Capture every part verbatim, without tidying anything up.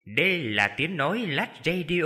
Đây là tiếng nói Lách Radio.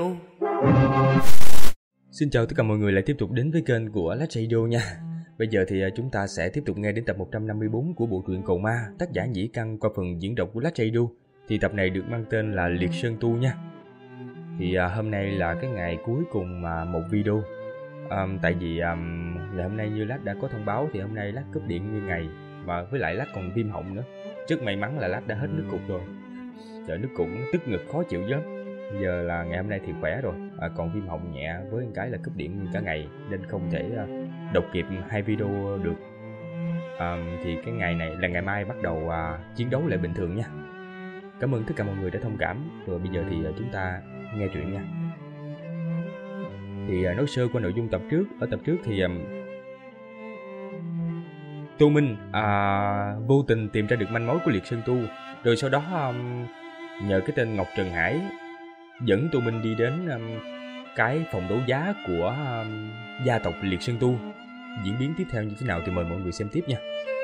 Xin chào tất cả mọi người lại tiếp tục đến với kênh của Lách Radio nha. Bây giờ thì chúng ta sẽ tiếp tục nghe đến tập một trăm năm mươi tư của bộ truyện Cầu Ma, tác giả Nhĩ Căn qua phần diễn đọc của Lách Radio. Thì tập này được mang tên là Liệt Sơn Tu nha. Thì à, hôm nay là cái ngày cuối cùng mà một video. À, tại vì à, ngày hôm nay như Lách đã có thông báo thì hôm nay Lách cúp điện nguyên ngày, và với lại Lách còn viêm họng nữa. Rất may mắn là Lách đã hết nước cục rồi. Trời, nước cục tức ngực khó chịu lắm. Giờ là ngày hôm nay thì khỏe rồi, à, còn viêm họng nhẹ với một cái là cúp điện nguyên cả ngày nên không thể uh, đọc kịp hai video được. À, thì cái ngày này là ngày mai bắt đầu uh, chiến đấu lại bình thường nha. Cảm ơn tất cả mọi người đã thông cảm. Rồi bây giờ thì uh, chúng ta nghe chuyện nha. Thì uh, nói sơ qua nội dung tập trước. Ở tập trước thì um, Tô Minh uh, vô tình tìm ra được manh mối của Liệt Sơn Tu. Rồi sau đó um, nhờ cái tên Ngọc Trần Hải dẫn Tô Minh đi đến um, cái phòng đấu giá của um, gia tộc Liệt Sơn Tu. Diễn biến tiếp theo như thế nào thì mời mọi người xem tiếp nha.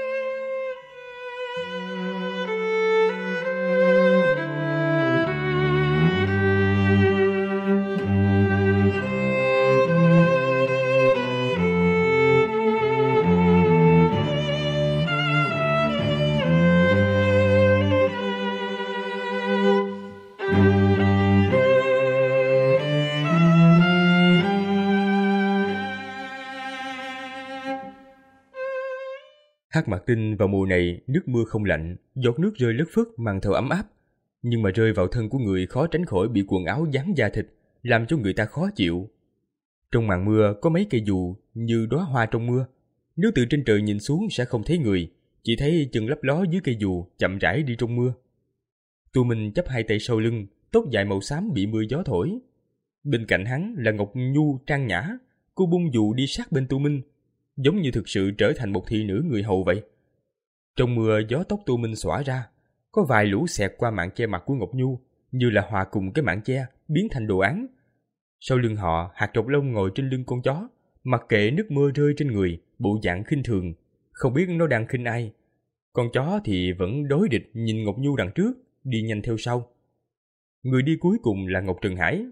Hắc Mạc Tinh vào mùa này nước mưa không lạnh, giọt nước rơi lất phất mang theo ấm áp, nhưng mà rơi vào thân của người khó tránh khỏi bị quần áo dán da thịt, làm cho người ta khó chịu. Trong màn mưa có mấy cây dù như đóa hoa trong mưa, nếu từ trên trời nhìn xuống sẽ không thấy người, chỉ thấy chân lấp ló dưới cây dù chậm rãi đi trong mưa. Tô Minh chắp hai tay sau lưng, tóc dài màu xám bị mưa gió thổi. Bên cạnh hắn là Ngọc Nhu trang nhã, cô bung dù đi sát bên Tô Minh, giống như thực sự trở thành một thị nữ người hầu vậy. Trong mưa gió tóc Tô Minh xõa ra, có vài lũ xẹt qua màn che mặt của Ngọc Nhu, như là hòa cùng cái màn che, biến thành đồ án. Sau lưng họ, hạt trọc lông ngồi trên lưng con chó, mặc kệ nước mưa rơi trên người, bộ dạng khinh thường, không biết nó đang khinh ai. Con chó thì vẫn đối địch nhìn Ngọc Nhu đằng trước, đi nhanh theo sau. Người đi cuối cùng là Ngọc Trần Hải.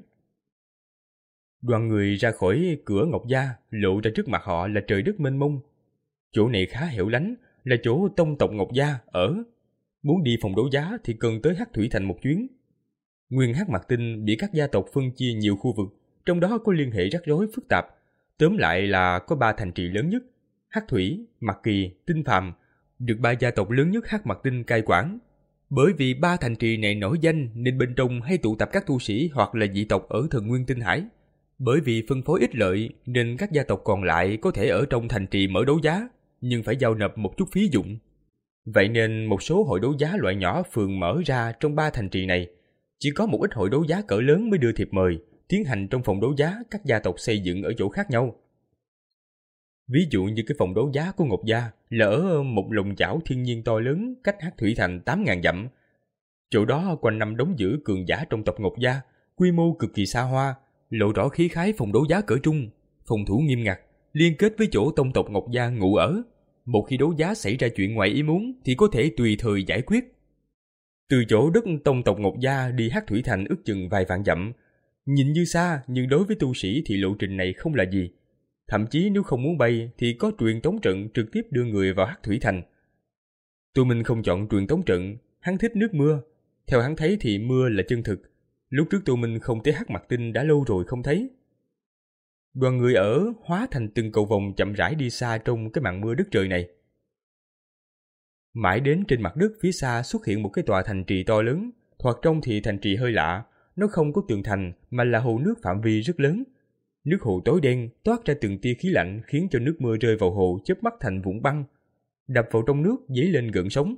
Đoàn người ra khỏi cửa Ngọc Gia, lộ ra trước mặt họ là trời đất mênh mông. Chỗ này khá hẻo lánh, là chỗ tông tộc Ngọc Gia ở. Muốn đi phòng đấu giá thì cần tới Hắc Thủy Thành một chuyến. Nguyên Hắc Mạc Tinh bị các gia tộc phân chia nhiều khu vực, trong đó có liên hệ rắc rối phức tạp. Tóm lại là có ba thành trì lớn nhất: Hắc Thủy, Mạc Kỳ, Tinh Phàm, được ba gia tộc lớn nhất Hắc Mạc Tinh cai quản. Bởi vì ba thành trì này nổi danh nên bên trong hay tụ tập các tu sĩ hoặc là dị tộc ở Thần Nguyên Tinh Hải. Bởi vì phân phối ích lợi nên các gia tộc còn lại có thể ở trong thành trì mở đấu giá, nhưng phải giao nộp một chút phí dụng. Vậy nên một số hội đấu giá loại nhỏ phường mở ra trong ba thành trì này. Chỉ có một ít hội đấu giá cỡ lớn mới đưa thiệp mời, tiến hành trong phòng đấu giá các gia tộc xây dựng ở chỗ khác nhau. Ví dụ như cái phòng đấu giá của Ngọc Gia là ở một lồng chảo thiên nhiên to lớn cách Hắc Thủy Thành tám nghìn dặm. Chỗ đó quanh năm đóng giữ cường giả trong tộc Ngọc Gia, quy mô cực kỳ xa hoa, lộ rõ khí khái phòng đấu giá cỡ trung, phòng thủ nghiêm ngặt, liên kết với chỗ tông tộc Ngọc Gia ngụ ở. Một khi đấu giá xảy ra chuyện ngoài ý muốn thì có thể tùy thời giải quyết. Từ chỗ đất tông tộc Ngọc Gia đi Hắc Thủy Thành ước chừng vài vạn dặm. Nhìn như xa, nhưng đối với tu sĩ thì lộ trình này không là gì. Thậm chí nếu không muốn bay thì có truyền tống trận trực tiếp đưa người vào Hắc Thủy Thành. Tô Minh không chọn truyền tống trận, hắn thích nước mưa. Theo hắn thấy thì mưa là chân thực. Lúc trước Tô Minh không thấy Hắc Mạc Tinh đã lâu rồi không thấy. Đoàn người ở hóa thành từng cầu vòng chậm rãi đi xa trong cái màn mưa đất trời này. Mãi đến trên mặt đất phía xa xuất hiện một cái tòa thành trì to lớn, thoạt trông thì thành trì hơi lạ, nó không có tường thành mà là hồ nước phạm vi rất lớn. Nước hồ tối đen toát ra từng tia khí lạnh khiến cho nước mưa rơi vào hồ chớp mắt thành vụn băng, đập vào trong nước dấy lên gợn sóng.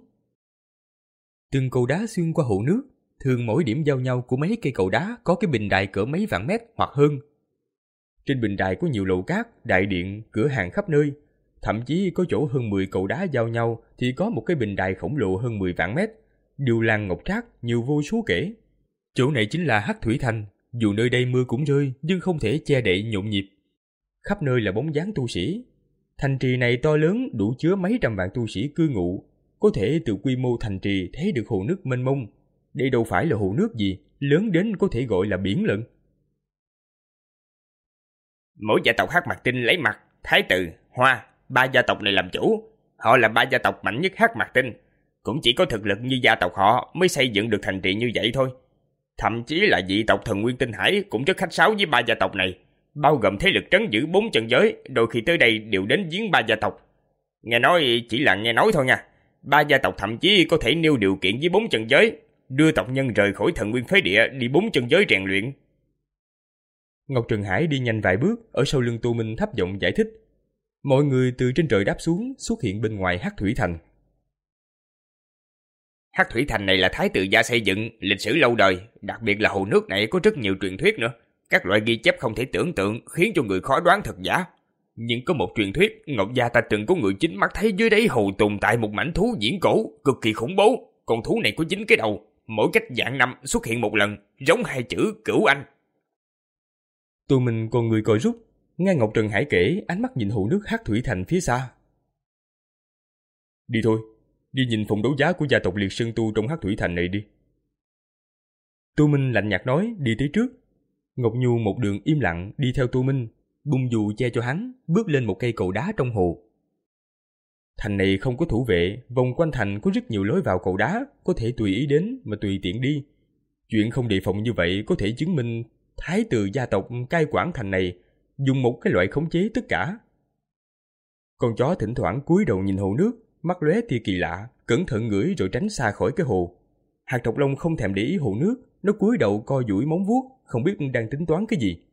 Từng cầu đá xuyên qua hồ nước, thường mỗi điểm giao nhau của mấy cây cầu đá có cái bình đài cỡ mấy vạn mét hoặc hơn. Trên bình đài có nhiều lầu cát, đại điện, cửa hàng khắp nơi. Thậm chí có chỗ hơn mười cầu đá giao nhau thì có một cái bình đài khổng lồ hơn mười vạn mét. Điêu làng ngọc trác, nhiều vô số kể. Chỗ này chính là Hắc Thủy Thành. Dù nơi đây mưa cũng rơi, nhưng không thể che đậy nhộn nhịp. Khắp nơi là bóng dáng tu sĩ. Thành trì này to lớn, đủ chứa mấy trăm vạn tu sĩ cư ngụ. Có thể từ quy mô thành trì thấy được hồ nước mênh mông. Đây đâu phải là hồ nước gì, lớn đến có thể gọi là biển lận. Mỗi gia tộc Hắc Mạc Tinh lấy Mặt, Thái Tử, Hoa, ba gia tộc này làm chủ. Họ là ba gia tộc mạnh nhất Hắc Mạc Tinh. Cũng chỉ có thực lực như gia tộc họ mới xây dựng được thành trì như vậy thôi. Thậm chí là dị tộc Thần Nguyên Tinh Hải cũng rất khách sáo với ba gia tộc này, bao gồm thế lực trấn giữ bốn chân giới, đôi khi tới đây đều đến giếng ba gia tộc. Nghe nói chỉ là nghe nói thôi nha. Ba gia tộc thậm chí có thể nêu điều kiện với bốn chân giới, đưa tộc nhân rời khỏi Thần Nguyên Phế Địa đi bốn chân giới rèn luyện. Ngọc Trần Hải đi nhanh vài bước, ở sau lưng Tô Minh thấp giọng giải thích. Mọi người từ trên trời đáp xuống, xuất hiện bên ngoài Hắc Thủy Thành. Hắc Thủy Thành này là Thái tử gia xây dựng, lịch sử lâu đời, đặc biệt là hồ nước này có rất nhiều truyền thuyết nữa. Các loại ghi chép không thể tưởng tượng, khiến cho người khó đoán thật giả. Nhưng có một truyền thuyết, Ngọc gia ta từng có người chính mắt thấy dưới đáy hồ tồn tại một mảnh thú viễn cổ, cực kỳ khủng bố. Con thú này có chín cái đầu, mỗi cách vạn năm xuất hiện một lần, giống hai chữ Cửu Anh. Tô Minh con người coi rút, nghe Ngọc Trần Hải kể, ánh mắt nhìn hồ nước Hắc Thủy Thành phía xa. Đi thôi, đi nhìn phòng đấu giá của gia tộc Liệt Sơn Tu trong Hắc Thủy Thành này đi. Tô Minh lạnh nhạt nói, đi tới trước. Ngọc Nhu một đường im lặng đi theo Tô Minh, bung dù che cho hắn, bước lên một cây cầu đá trong hồ. Thành này không có thủ vệ, vòng quanh thành có rất nhiều lối vào cầu đá, có thể tùy ý đến mà tùy tiện đi. Chuyện không đề phòng như vậy có thể chứng minh thái tử gia tộc cai quản thành này dùng một cái loại khống chế tất cả. Con chó thỉnh thoảng cúi đầu nhìn hồ nước, mắt lóe tia kỳ lạ, cẩn thận ngửi rồi tránh xa khỏi cái hồ. Hạt Trọc Long không thèm để ý hồ nước, nó cúi đầu co duỗi móng vuốt, không biết đang tính toán cái gì.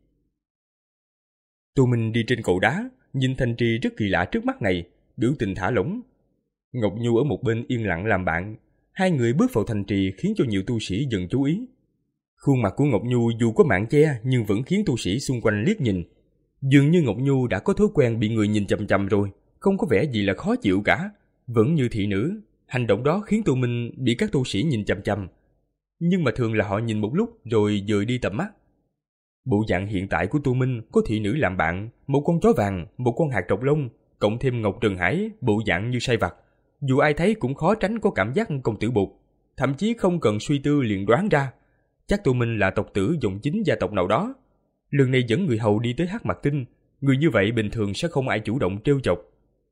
Tô Minh đi trên cầu đá, nhìn thành trì rất kỳ lạ trước mắt này, biểu tình thả lỏng. Ngọc Nhu ở một bên yên lặng làm bạn, hai người bước vào thành trì khiến cho nhiều tu sĩ dần chú ý. Khuôn mặt của Ngọc Nhu dù có màn che nhưng vẫn khiến tu sĩ xung quanh liếc nhìn. Dường như Ngọc Nhu đã có thói quen bị người nhìn chằm chằm rồi, không có vẻ gì là khó chịu cả, vẫn như thị nữ. Hành động đó khiến Tô Minh bị các tu sĩ nhìn chằm chằm, nhưng mà thường là họ nhìn một lúc rồi dời đi tầm mắt. Bộ dạng hiện tại của Tô Minh có thị nữ làm bạn, một con chó vàng, một con hạt trọc lông, cộng thêm Ngọc Trần Hải bộ dạng như sai vặt, dù ai thấy cũng khó tránh có cảm giác công tử bột, thậm chí không cần suy tư liền đoán ra, chắc Tô Minh là tộc tử dòng chính gia tộc nào đó. Lần này dẫn người hầu đi tới Hắc Mạc Tinh, người như vậy bình thường sẽ không ai chủ động trêu chọc.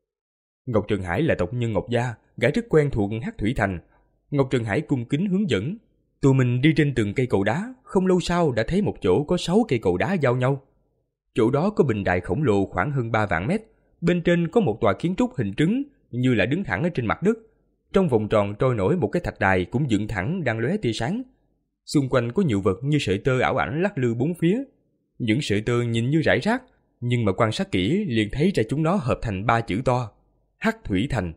Ngọc Trần Hải là tộc nhân Ngọc gia, gã rất quen thuộc Hắc Thủy Thành. Ngọc Trần Hải cung kính hướng dẫn. Tụi mình đi trên từng cây cầu đá, không lâu sau đã thấy một chỗ có sáu cây cầu đá giao nhau. Chỗ đó có bình đài khổng lồ khoảng hơn ba vạn mét, bên trên có một tòa kiến trúc hình trứng như là đứng thẳng ở trên mặt đất. Trong vòng tròn trôi nổi một cái thạch đài cũng dựng thẳng đang lóe tia sáng. Xung quanh có nhiều vật như sợi tơ ảo ảnh lắc lư bốn phía. Những sợi tơ nhìn như rải rác, nhưng mà quan sát kỹ liền thấy ra chúng nó hợp thành ba chữ to: Hắc Thủy Thành.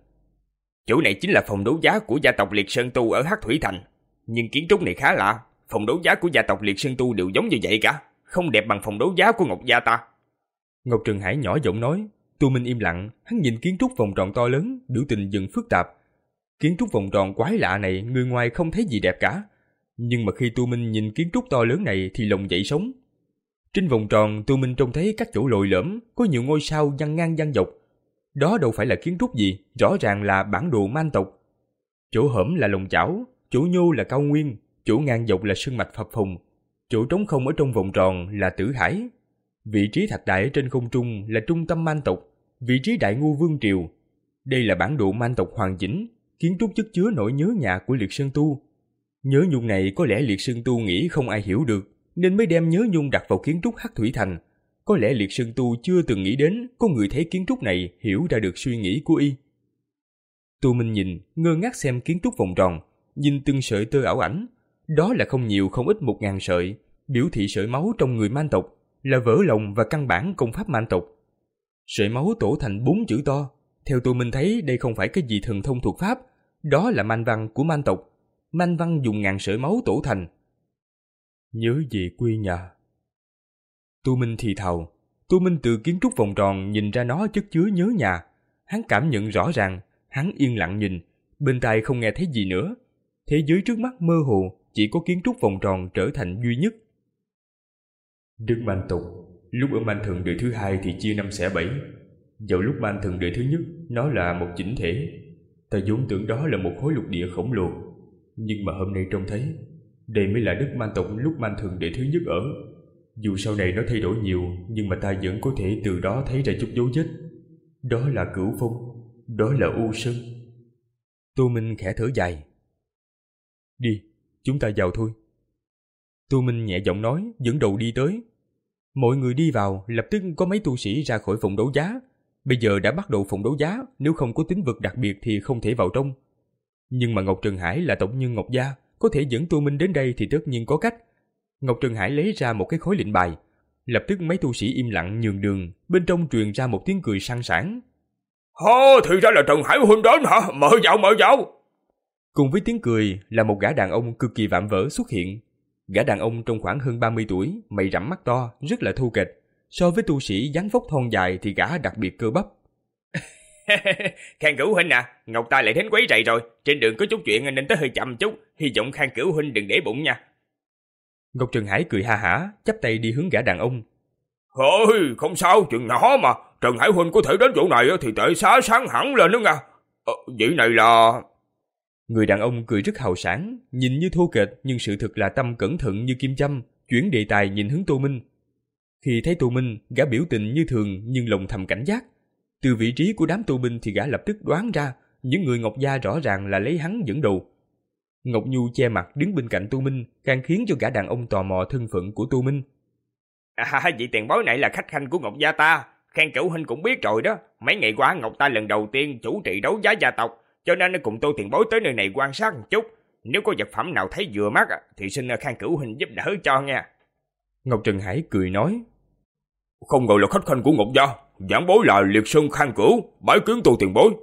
Chỗ này chính là phòng đấu giá của gia tộc Liệt Sơn Tu ở Hắc Thủy Thành. Nhưng kiến trúc này khá lạ, phòng đấu giá của gia tộc Liệt Sơn Tu đều giống như vậy cả, không đẹp bằng phòng đấu giá của Ngọc gia ta. Ngọc Trần Hải nhỏ giọng nói. Tu Minh im lặng, hắn nhìn kiến trúc vòng tròn to lớn, biểu tình dần phức tạp. Kiến trúc vòng tròn quái lạ này người ngoài không thấy gì đẹp cả, nhưng mà khi Tu Minh nhìn kiến trúc to lớn này thì lòng dậy sóng. Trên vòng tròn, Tu Minh trông thấy các chỗ lồi lõm, có nhiều ngôi sao văng ngang văng dọc. Đó đâu phải là kiến trúc gì, rõ ràng là bản đồ man tộc. Chỗ hõm là lòng chảo, chỗ nhô là cao nguyên, chỗ ngang dọc là sơn mạch phập phồng, chỗ trống không ở trong vòng tròn là tử hải. Vị trí thạch đài ở trên không trung là trung tâm man tộc, vị trí đại ngu vương triều. Đây là bản đồ man tộc hoàn chỉnh, kiến trúc chất chứa nỗi nhớ nhà của Liệt Sơn Tu. Nhớ nhung này có lẽ Liệt Sơn Tu nghĩ không ai hiểu được, nên mới đem nhớ nhung đặt vào kiến trúc Hắc Thủy Thành. Có lẽ Liệt Sơn Tu chưa từng nghĩ đến có người thấy kiến trúc này hiểu ra được suy nghĩ của y. Tu Minh nhìn, ngơ ngác xem kiến trúc vòng tròn, nhìn từng sợi tơ ảo ảnh. Đó là không nhiều không ít một ngàn sợi, biểu thị sợi máu trong người man tộc, là vỡ lòng và căn bản công pháp man tộc. Sợi máu tổ thành bốn chữ to. Theo Tu Minh thấy đây không phải cái gì thần thông thuộc pháp, đó là man văn của man tộc. Man văn dùng ngàn sợi máu tổ thành. Nhớ về quê nhà. Tu Minh thì thào. Tu Minh từ kiến trúc vòng tròn nhìn ra nó chất chứa nhớ nhà. Hắn cảm nhận rõ ràng, hắn yên lặng nhìn, bên tai không nghe thấy gì nữa. Thế giới trước mắt mơ hồ, chỉ có kiến trúc vòng tròn trở thành duy nhất. Đức man tộc, lúc ở man thần đời thứ hai thì chia năm xẻ bảy. Vào lúc man thần đời thứ nhất, nó là một chỉnh thể. Ta vốn tưởng đó là một khối lục địa khổng lồ, nhưng mà hôm nay trông thấy, Đây mới là đất Man tộc lúc Man Thần Đệ thứ nhất ở. Dù sau này nó thay đổi nhiều, nhưng mà ta vẫn có thể từ đó thấy ra chút dấu vết. Đó là Cửu Phong, đó là U Sơn. Tô Minh khẽ thở dài. Đi, chúng ta vào thôi. Tô Minh nhẹ giọng nói, dẫn đầu đi tới. Mọi người đi vào, lập tức có mấy tu sĩ ra khỏi phòng đấu giá. Bây giờ đã bắt đầu phòng đấu giá, nếu không có tín vật đặc biệt thì không thể vào trong. Nhưng mà Ngọc Trần Hải là tộc nhân Ngọc gia, có thể dẫn Tô Minh đến đây thì tất nhiên có cách. Ngọc Trần Hải lấy ra một cái khối lệnh bài. Lập tức mấy tu sĩ im lặng nhường đường, bên trong truyền ra một tiếng cười sang sảng. Hô, thì ra là Trần Hải huynh đến hả? Mời vào, mời vào. Cùng với tiếng cười là một gã đàn ông cực kỳ vạm vỡ xuất hiện. Gã đàn ông trong khoảng hơn ba mươi tuổi, mày rậm mắt to, rất là thô kệch. So với tu sĩ dáng vóc thon dài thì gã đặc biệt cơ bắp. Khang Cửu huynh à, Ngọc ta lại đến quấy rầy rồi. Trên đường có chút chuyện nên tới hơi chậm chút. Hy vọng Khang Cửu huynh đừng để bụng nha. Ngọc Trần Hải cười ha hả, chắp tay đi hướng gã đàn ông. Thôi, không sao, chuyện nhỏ mà. Trần Hải huynh có thể đến chỗ này thì tệ xá sáng hẳn lên nữa nha. Ờ, vậy này là... Người đàn ông cười rất hào sảng, nhìn như thô kệch nhưng sự thực là tâm cẩn thận như kim châm, chuyển đề tài nhìn hướng Tô Minh. Khi thấy Tô Minh, gã biểu tình như thường nhưng lòng thầm cảnh giác. Từ vị trí của đám Tô Minh thì gã lập tức đoán ra những người Ngọc gia rõ ràng là lấy hắn dẫn đầu. Ngọc Nhu che mặt đứng bên cạnh Tô Minh, càng khiến cho gã đàn ông tò mò thân phận của Tô Minh. À, vị tiền bối này là khách khanh của Ngọc gia ta. Khang Cửu huynh cũng biết rồi đó. Mấy ngày qua Ngọc ta lần đầu tiên chủ trì đấu giá gia tộc, cho nên cùng Tô tiền bối tới nơi này quan sát một chút. Nếu có vật phẩm nào thấy vừa mắt thì xin Khang Cửu huynh giúp đỡ cho nha. Ngọc Trần Hải cười nói. Không ngờ là khách khanh của Ngọc gia, giảng bối là Liệt Sơn Khang Cửu, bái kiến Tô tiền bối.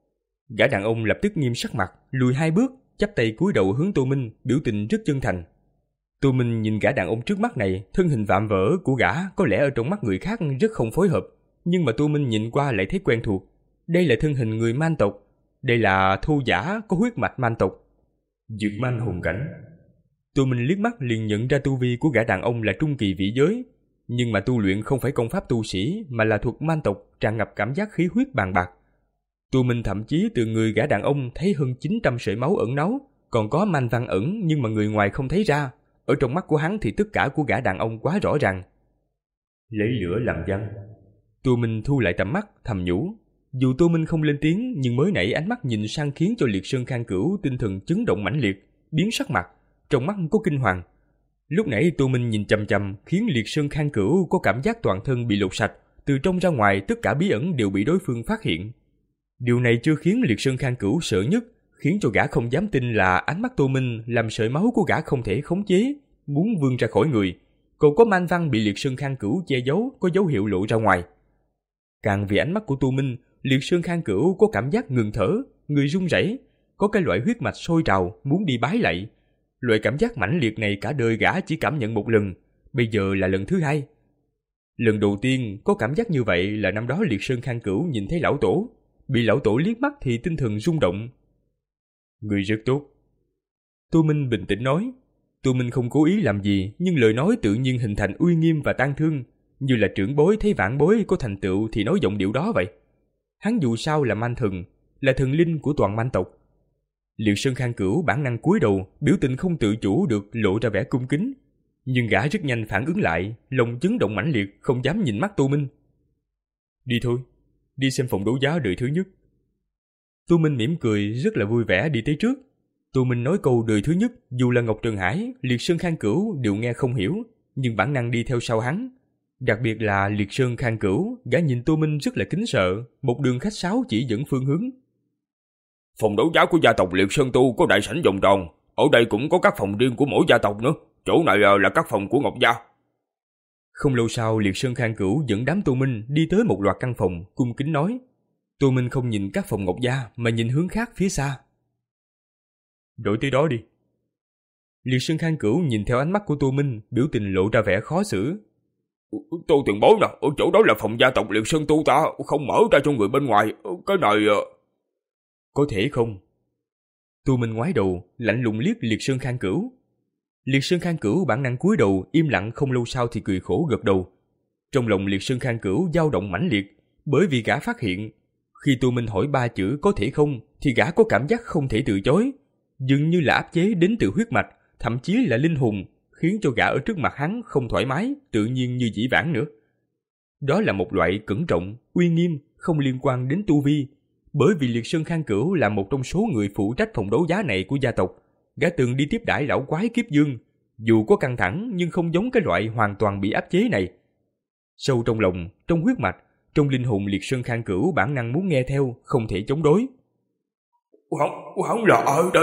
Gã đàn ông lập tức nghiêm sắc mặt, lùi hai bước, chắp tay cúi đầu hướng Tô Minh, biểu tình rất chân thành. Tô Minh nhìn gã đàn ông trước mắt này, thân hình vạm vỡ của gã có lẽ ở trong mắt người khác rất không phối hợp, nhưng mà Tô Minh nhìn qua lại thấy quen thuộc. Đây là thân hình người Man tộc, đây là thô giả có huyết mạch Man tộc. Dược Man hồn cảnh. Tô Minh liếc mắt liền nhận ra tu vi của gã đàn ông là trung kỳ vĩ giới, nhưng mà tu luyện không phải công pháp tu sĩ mà là thuật Man tộc, tràn ngập cảm giác khí huyết bàn bạc. Tô Minh thậm chí từ người gã đàn ông thấy hơn chín trăm sợi máu ẩn náu, còn có manh văn ẩn nhưng mà người ngoài không thấy ra. Ở trong mắt của hắn thì tất cả của gã đàn ông quá rõ ràng. Lấy lửa làm văn. Tô Minh thu lại tầm mắt, thầm nhủ. Dù Tô Minh không lên tiếng, nhưng mới nãy ánh mắt nhìn sang khiến cho Liệt Sơn Khang Cửu tinh thần chấn động mãnh liệt, biến sắc mặt, trong mắt có kinh hoàng. Lúc nãy Tô Minh nhìn chằm chằm, khiến Liệt Sơn Khang Cửu có cảm giác toàn thân bị lột sạch, từ trong ra ngoài tất cả bí ẩn đều bị đối phương phát hiện. Điều này chưa khiến Liệt Sơn Khang Cửu sợ nhất, khiến cho gã không dám tin là ánh mắt Tô Minh làm sợi máu của gã không thể khống chế, muốn vươn ra khỏi người, còn có man văn bị Liệt Sơn Khang Cửu che giấu có dấu hiệu lộ ra ngoài. Càng vì ánh mắt của Tô Minh, Liệt Sơn Khang Cửu có cảm giác ngừng thở, người run rẩy, có cái loại huyết mạch sôi trào muốn đi bái lạy. Loại cảm giác mãnh liệt này cả đời gã chỉ cảm nhận một lần, bây giờ là lần thứ hai. Lần đầu tiên có cảm giác như vậy là năm đó Liệt Sơn Khang Cửu nhìn thấy lão tổ, bị lão tổ liếc mắt thì tinh thần rung động. Người rất tốt. Tô Minh bình tĩnh nói. Tô Minh không cố ý làm gì, nhưng lời nói tự nhiên hình thành uy nghiêm và tang thương, như là trưởng bối thấy vãn bối có thành tựu thì nói giọng điệu đó vậy. Hắn dù sao là Man thần, là thần linh của toàn Man tộc. Liệt Sơn Khang Cửu bản năng cúi đầu, biểu tình không tự chủ được lộ ra vẻ cung kính, nhưng gã rất nhanh phản ứng lại, lòng chấn động mãnh liệt, không dám nhìn mắt Tô Minh. Đi thôi, đi xem phòng đấu giá đời thứ nhất. Tô Minh mỉm cười rất là vui vẻ đi tới trước. Tô Minh nói câu đời thứ nhất, dù là Ngọc Trần Hải, Liệt Sơn Khang Cửu đều nghe không hiểu, nhưng bản năng đi theo sau hắn. Đặc biệt là Liệt Sơn Khang Cửu, gã nhìn Tô Minh rất là kính sợ, một đường khách sáo chỉ dẫn phương hướng. Phòng đấu giá của gia tộc Liệt Sơn Tu có đại sảnh vòng tròn, ở đây cũng có các phòng riêng của mỗi gia tộc nữa, chỗ này là các phòng của Ngọc gia. Không lâu sau, Liệt Sơn Khang Cửu dẫn đám Tô Minh đi tới một loạt căn phòng, cung kính nói. Tô Minh không nhìn các phòng Ngọc gia mà nhìn hướng khác phía xa. Đổi tới đó đi. Liệt Sơn Khang Cửu nhìn theo ánh mắt của Tô Minh, biểu tình lộ ra vẻ khó xử. Tô tiền bối nè, ở chỗ đó là phòng gia tộc Liệt Sơn Tu ta, không mở ra cho người bên ngoài, cái này... Có thể không? Tô Minh ngoái đầu, lạnh lùng liếc Liệt Sơn Khang Cửu. Liệt Sơn Khang Cửu bản năng cúi đầu, im lặng không lâu sau thì cười khổ gật đầu. Trong lòng Liệt Sơn Khang Cửu dao động mãnh liệt, bởi vì gã phát hiện, khi Tô Minh hỏi ba chữ có thể không, thì gã có cảm giác không thể từ chối. Dường như là áp chế đến từ huyết mạch, thậm chí là linh hồn, khiến cho gã ở trước mặt hắn không thoải mái, tự nhiên như dĩ vãng nữa. Đó là một loại cẩn trọng, uy nghiêm, không liên quan đến tu vi. Bởi vì Liệt Sơn Khang Cửu là một trong số người phụ trách phòng đấu giá này của gia tộc, gã từng đi tiếp đãi lão quái Kiếp Dương, dù có căng thẳng nhưng không giống cái loại hoàn toàn bị áp chế này. Sâu trong lòng, trong huyết mạch, trong linh hồn Liệt Sơn Khang Cửu bản năng muốn nghe theo, không thể chống đối. Hắn, hắn là ai đây?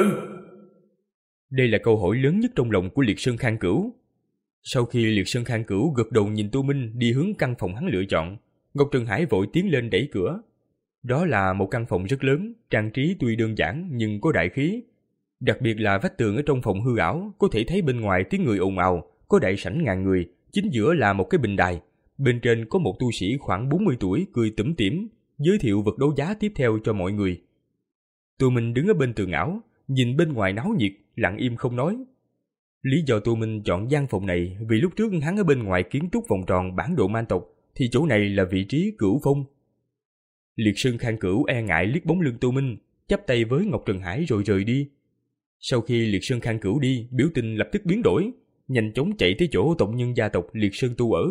Đây là câu hỏi lớn nhất trong lòng của Liệt Sơn Khang Cửu. Sau khi Liệt Sơn Khang Cửu gật đầu nhìn Tô Minh đi hướng căn phòng hắn lựa chọn, Ngọc Trần Hải vội tiến lên đẩy cửa. Đó là một căn phòng rất lớn, trang trí tuy đơn giản nhưng có đại khí. Đặc biệt là vách tường ở trong phòng hư ảo, có thể thấy bên ngoài tiếng người ồn ào, có đại sảnh ngàn người, chính giữa là một cái bình đài. Bên trên có một tu sĩ khoảng bốn mươi tuổi cười tủm tỉm, giới thiệu vật đấu giá tiếp theo cho mọi người. Tô Minh đứng ở bên tường ảo, nhìn bên ngoài náo nhiệt, lặng im không nói. Lý do Tô Minh chọn gian phòng này vì lúc trước hắn ở bên ngoài kiến trúc vòng tròn bản đồ man tộc, thì chỗ này là vị trí cửu phong. Liệt Sơn Khang Cửu e ngại liếc bóng lưng Tô Minh, chắp tay với Ngọc Trần Hải rồi rời đi. Sau khi Liệt Sơn Khang Cửu đi, biểu tình lập tức biến đổi, nhanh chóng chạy tới chỗ tộc nhân gia tộc Liệt Sơn tu ở.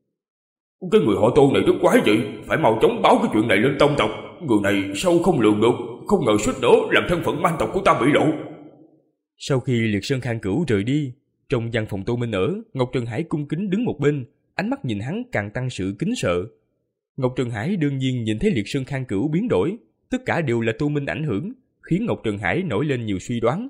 Cái người họ Tô này rất quái dị, phải mau chóng báo cái chuyện này lên tông tộc. Người này sâu không lường được, không ngờ suýt nữa làm thân phận man tộc của ta bị lộ. Sau khi Liệt Sơn Khang Cửu rời đi, trong gian phòng Tô Minh ở, Ngọc Trần Hải cung kính đứng một bên, ánh mắt nhìn hắn càng tăng sự kính sợ. Ngọc Trần Hải đương nhiên nhìn thấy Liệt Sơn Khang Cửu biến đổi, tất cả đều là Tô Minh ảnh hưởng, khiến Ngọc Trần Hải nổi lên nhiều suy đoán.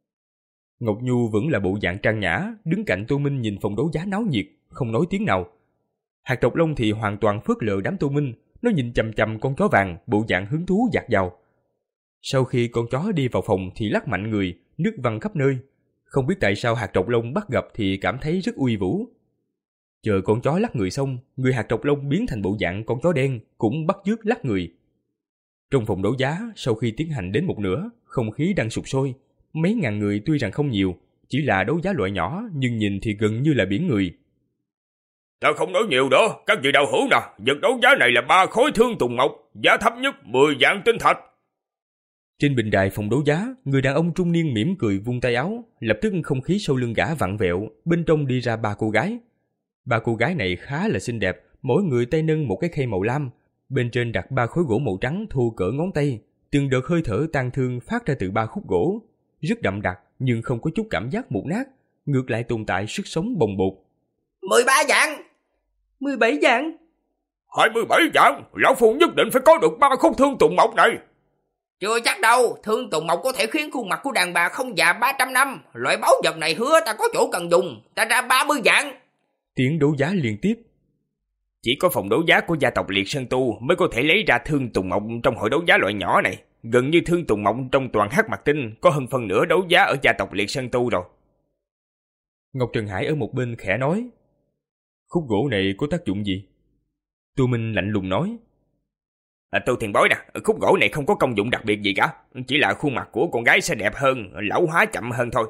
Ngọc Nhu vẫn là bộ dạng trang nhã, đứng cạnh Tô Minh nhìn phòng đấu giá náo nhiệt, không nói tiếng nào. Hạt Độc Long thì hoàn toàn phớt lờ đám Tô Minh, nó nhìn chằm chằm con chó vàng, bộ dạng hứng thú dạt dào. Sau khi con chó đi vào phòng thì lắc mạnh người, nước văng khắp nơi. Không biết tại sao Hạt Độc Long bắt gặp thì cảm thấy rất uy vũ. Chờ con chó lắc người xong, người Hạt Độc Long biến thành bộ dạng con chó đen, cũng bắt chước lắc người. Trong phòng đấu giá, sau khi tiến hành đến một nửa, không khí đang sục sôi. Mấy ngàn người tuy rằng không nhiều, chỉ là đấu giá loại nhỏ, nhưng nhìn thì gần như là biển người. Ta không nói nhiều nữa, các vị đạo hữu nè, vật đấu giá này là ba khối thương tùng mộc, giá thấp nhất mười vạn tinh thạch. Trên bình đài phòng đấu giá, người đàn ông trung niên mỉm cười vung tay áo, lập tức không khí sau lưng gã vặn vẹo, bên trong đi ra ba cô gái. Ba cô gái này khá là xinh đẹp, mỗi người tay nâng một cái khay màu lam, bên trên đặt ba khối gỗ màu trắng thô cỡ ngón tay, từng đợt hơi thở tang thương phát ra từ ba khúc gỗ, rất đậm đặc nhưng không có chút cảm giác mục nát, ngược lại tồn tại sức sống bồng bột. mười ba vạn, mười bảy vạn, hai mươi bảy vạn, lão phu nhất định phải có được ba khúc thương tùng mộc này. Chưa chắc đâu, thương tùng mộc có thể khiến khuôn mặt của đàn bà không già ba trăm năm. Loại báu vật này hứa ta có chỗ cần dùng, ta ra ba mươi vạn. Tiếng đấu giá liên tiếp. Chỉ có phòng đấu giá của gia tộc Liệt Sơn Tu mới có thể lấy ra thương tùng mộc trong hội đấu giá loại nhỏ này. Gần như thương tùng mộc trong toàn Hắc Mạc Tinh có hơn phần nửa đấu giá ở gia tộc Liệt Sơn Tu rồi. Ngọc Trần Hải ở một bên khẽ nói, khúc gỗ này có tác dụng gì? Tô Minh lạnh lùng nói, à, Tô tiền bối nè, khúc gỗ này không có công dụng đặc biệt gì cả, chỉ là khuôn mặt của con gái sẽ đẹp hơn, lão hóa chậm hơn thôi.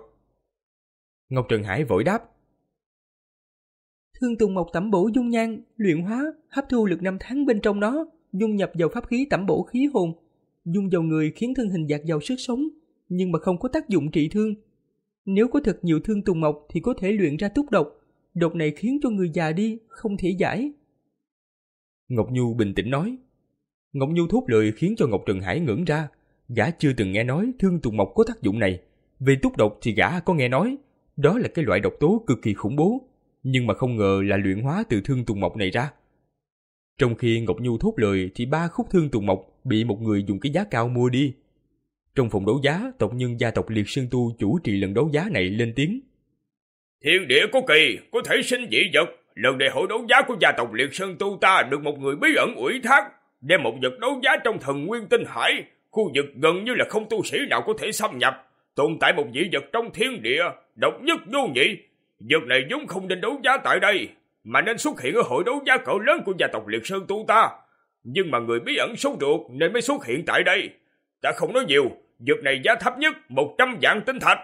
Ngọc Trần Hải vội đáp, thương tùng mộc tẩm bổ dung nhan, luyện hóa, hấp thu lực năm tháng bên trong nó, dung nhập vào pháp khí tẩm bổ khí hồn, dung vào người khiến thân hình dạt dào sức sống, nhưng mà không có tác dụng trị thương. Nếu có thật nhiều thương tùng mộc thì có thể luyện ra túc độc, độc này khiến cho người già đi, không thể giải. Ngọc Nhu bình tĩnh nói. Ngọc Nhu thốt lời khiến cho Ngọc Trần Hải ngẩn ra, gã chưa từng nghe nói thương tùng mộc có tác dụng này. Về túc độc thì gã có nghe nói, đó là cái loại độc tố cực kỳ khủng bố, nhưng mà không ngờ là luyện hóa từ thương tùng mộc này ra. Trong khi Ngọc Nhu thốt lời thì ba khúc thương tùng mộc bị một người dùng cái giá cao mua đi. Trong phòng đấu giá, tộc nhân gia tộc Liệt Sơn Tu chủ trì lần đấu giá này lên tiếng. Thiên địa có kỳ, có thể sinh dị vật. Lần này hội đấu giá của gia tộc Liệt Sơn Tu ta được một người bí ẩn ủy thác, đem một vật đấu giá trong thần nguyên tinh hải, khu vực gần như là không tu sĩ nào có thể xâm nhập, tồn tại một dị vật trong thiên địa, độc nhất vô nhị. Vật này vốn không nên đấu giá tại đây, mà nên xuất hiện ở hội đấu giá cỡ lớn của gia tộc Liệt Sơn Tu ta. Nhưng mà người bí ẩn sốt ruột nên mới xuất hiện tại đây. Ta không nói nhiều, vật này giá thấp nhất một trăm vạn tinh thạch.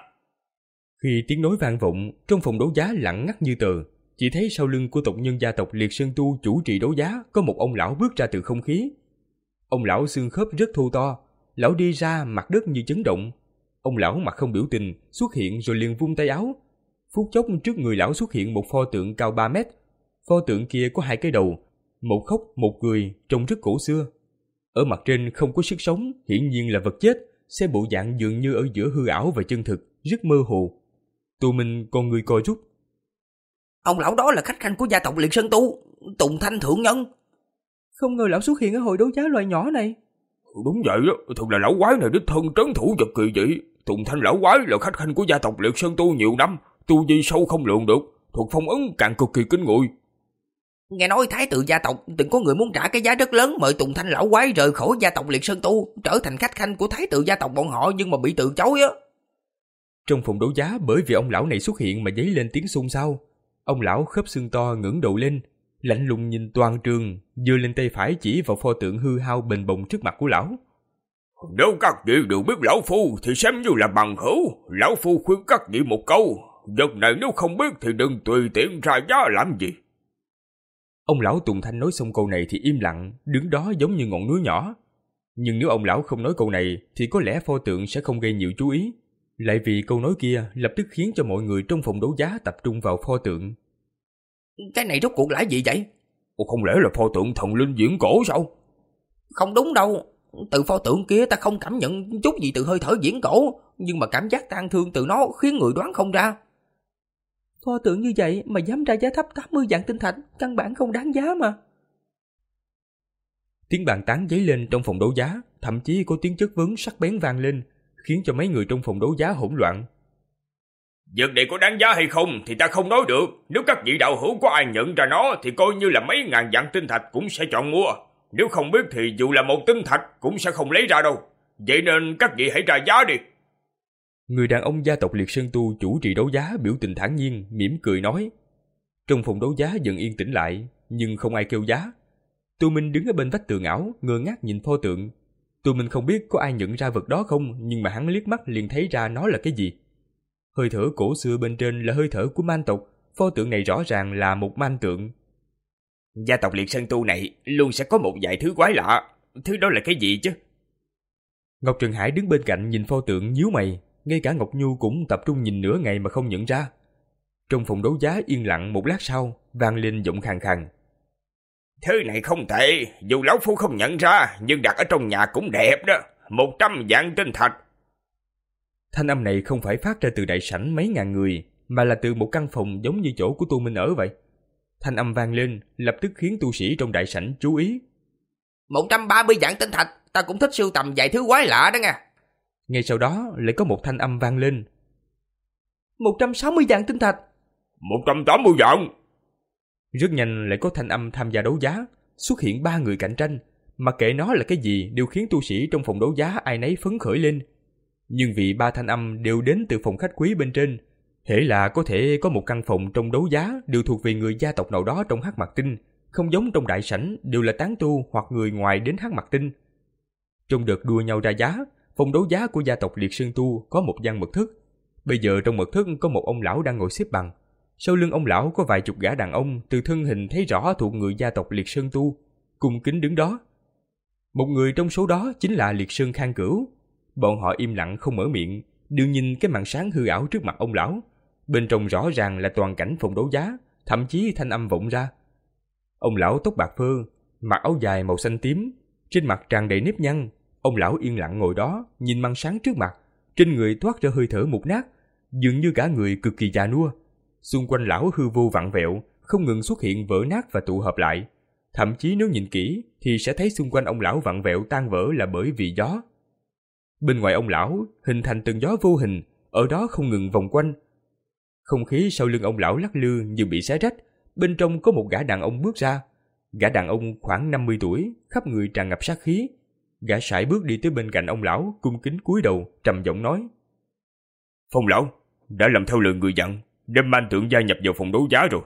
Khi tiếng nói vang vọng, trong phòng đấu giá lặng ngắt như tờ, chỉ thấy sau lưng của tộc nhân gia tộc Liệt Sơn Tu chủ trì đấu giá có một ông lão bước ra từ không khí. Ông lão xương khớp rất thô to, lão đi ra mặt đất như chấn động. Ông lão mặt không biểu tình xuất hiện rồi liền vung tay áo. Phút chốc trước người lão xuất hiện một pho tượng cao ba mét. Pho tượng kia có hai cái đầu, một khóc một cười, trông rất cổ xưa. Ở mặt trên không có sức sống, hiển nhiên là vật chết, xem bộ dạng dường như ở giữa hư ảo và chân thực, rất mơ hồ. Tô Minh con người coi rút. Ông lão đó là khách khanh của gia tộc Liệt Sơn Tu, Tùng Thanh thượng nhân. Không ngờ lão xuất hiện ở hội đấu giá loài nhỏ này. Đúng vậy đó, thật là lão quái này đích thân trấn thủ vật kỳ dị. Tùng Thanh lão quái là khách khanh của gia tộc Liệt Sơn Tu nhiều năm, tu vi sâu không lường được, thuật phong ấn càng cực kỳ kinh người. Nghe nói thái tử gia tộc từng có người muốn trả cái giá rất lớn mời Tùng Thanh lão quái rời khỏi gia tộc Liệt Sơn Tu, trở thành khách khanh của thái tử gia tộc bọn họ, nhưng mà bị từ chối á. Trong phòng đấu giá bởi vì ông lão này xuất hiện mà dấy lên tiếng xôn xao. Ông lão khớp xương to ngẩng đầu lên, lạnh lùng nhìn toàn trường, giơ lên tay phải chỉ vào pho tượng hư hao bền bồng trước mặt của lão. Nếu các vị đều biết lão phu thì xem như là bằng hữu. Lão phu khuyên các vị một câu, vật này nếu không biết thì đừng tùy tiện ra giá làm gì. Ông lão Tùng Thanh nói xong câu này thì im lặng, đứng đó giống như ngọn núi nhỏ. Nhưng nếu ông lão không nói câu này thì có lẽ pho tượng sẽ không gây nhiều chú ý. Lại vì câu nói kia lập tức khiến cho mọi người trong phòng đấu giá tập trung vào pho tượng. Cái này rốt cuộc là gì vậy? Ồ, không lẽ là pho tượng thần linh viễn cổ sao? Không đúng đâu. Từ pho tượng kia ta không cảm nhận chút gì từ hơi thở viễn cổ, nhưng mà cảm giác tang thương từ nó khiến người đoán không ra. Pho tượng như vậy mà dám ra giá thấp tám mươi vạn tinh thạch, căn bản không đáng giá mà. Tiếng bàn tán dấy lên trong phòng đấu giá, thậm chí có tiếng chất vấn sắc bén vang lên, khiến cho mấy người trong phòng đấu giá hỗn loạn. Vật này có đáng giá hay không thì ta không nói được. Nếu các vị đạo hữu có ai nhận ra nó thì coi như là mấy ngàn vạn tinh thạch cũng sẽ chọn mua. Nếu không biết thì dù là một tinh thạch cũng sẽ không lấy ra đâu. Vậy nên các vị hãy ra giá đi. Người đàn ông gia tộc Liệt Sơn Tu chủ trì đấu giá biểu tình thản nhiên, mỉm cười nói. Trong phòng đấu giá dần yên tĩnh lại, nhưng không ai kêu giá. Tô Minh đứng ở bên vách tường ảo, ngơ ngác nhìn pho tượng. Tô Minh không biết có ai nhận ra vật đó không, nhưng mà hắn liếc mắt liền thấy ra nó là cái gì. Hơi thở cổ xưa bên trên là hơi thở của man tộc, pho tượng này rõ ràng là một man tượng. Gia tộc Liệt Sơn Tu này luôn sẽ có một vài thứ quái lạ. Thứ đó là cái gì chứ? Ngọc Trần Hải đứng bên cạnh nhìn pho tượng nhíu mày, ngay cả Ngọc Nhu cũng tập trung nhìn nửa ngày mà không nhận ra. Trong phòng đấu giá yên lặng một lát sau, vang lên giọng khàn khàn. Thứ này không tệ, dù lão phu không nhận ra, nhưng đặt ở trong nhà cũng đẹp đó. Một trăm vạn tinh thạch. Thanh âm này không phải phát ra từ đại sảnh mấy ngàn người, mà là từ một căn phòng giống như chỗ của Tô Minh ở vậy. Thanh âm vang lên, lập tức khiến tu sĩ trong đại sảnh chú ý. Một trăm ba mươi vạn tinh thạch, ta cũng thích sưu tầm vài thứ quái lạ đó nha. Ngay sau đó lại có một thanh âm vang lên. Một trăm sáu mươi vạn tinh thạch. Một trăm tám mươi vạn. Rất nhanh lại có thanh âm tham gia đấu giá, xuất hiện ba người cạnh tranh, mà kệ nó là cái gì đều khiến tu sĩ trong phòng đấu giá ai nấy phấn khởi lên. Nhưng vì ba thanh âm đều đến từ phòng khách quý bên trên, hễ là có thể có một căn phòng trong đấu giá đều thuộc về người gia tộc nào đó trong Hắc Mạc Tinh, không giống trong đại sảnh đều là tán tu hoặc người ngoài đến Hắc Mạc Tinh. Trong đợt đua nhau ra giá, phòng đấu giá của gia tộc Liệt Sơn Tu có một gian mật thất. Bây giờ trong mật thất có một ông lão đang ngồi xếp bằng. Sau lưng ông lão có vài chục gã đàn ông từ thân hình thấy rõ thuộc người gia tộc Liệt Sơn Tu, cung kính đứng đó. Một người trong số đó chính là Liệt Sơn Khang Cửu. Bọn họ im lặng không mở miệng, đều nhìn cái màn sáng hư ảo trước mặt ông lão. Bên trong rõ ràng là toàn cảnh phòng đấu giá, thậm chí thanh âm vọng ra. Ông lão tóc bạc phơ, mặc áo dài màu xanh tím, trên mặt tràn đầy nếp nhăn. Ông lão yên lặng ngồi đó, nhìn màn sáng trước mặt, trên người toát ra hơi thở mục nát, dường như cả người cực kỳ già nua. Xung quanh lão hư vô vặn vẹo, không ngừng xuất hiện vỡ nát và tụ hợp lại. Thậm chí nếu nhìn kỹ thì sẽ thấy xung quanh ông lão vặn vẹo tan vỡ là bởi vì gió. Bên ngoài ông lão hình thành từng gió vô hình, ở đó không ngừng vòng quanh. Không khí sau lưng ông lão lắc lư như bị xé rách. Bên trong có một gã đàn ông bước ra. Gã đàn ông khoảng năm mươi tuổi, khắp người tràn ngập sát khí. Gã sải bước đi tới bên cạnh ông lão, cung kính cúi đầu, trầm giọng nói: Phong lão, đã làm theo lời người dặn, đem man tượng gia nhập vào phòng đấu giá rồi.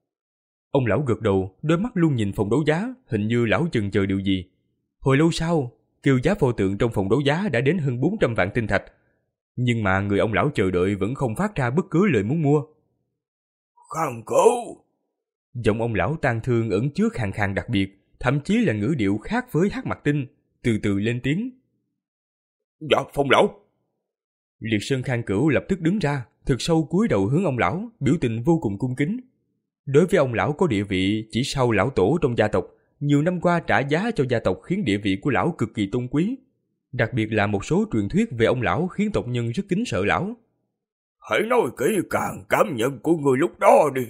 Ông lão gật đầu, đôi mắt luôn nhìn phòng đấu giá, hình như lão chần chờ điều gì. Hồi lâu sau, kêu giá pho tượng trong phòng đấu giá đã đến hơn bốn trăm vạn tinh thạch. Nhưng mà người ông lão chờ đợi vẫn không phát ra bất cứ lời muốn mua. Khang Cửu! Giọng ông lão tang thương ẩn chứa khàn khàn đặc biệt, thậm chí là ngữ điệu khác với Hắc Mạc Tinh, từ từ lên tiếng: Dạ, Phong lão. Liệt Sơn Khang Cửu lập tức đứng ra, thực sâu cúi đầu hướng ông lão, biểu tình vô cùng cung kính. Đối với ông lão có địa vị chỉ sau lão tổ trong gia tộc, nhiều năm qua trả giá cho gia tộc khiến địa vị của lão cực kỳ tôn quý. Đặc biệt là một số truyền thuyết về ông lão khiến tộc nhân rất kính sợ lão. Hãy nói kỹ càng cảm nhận của người lúc đó đi.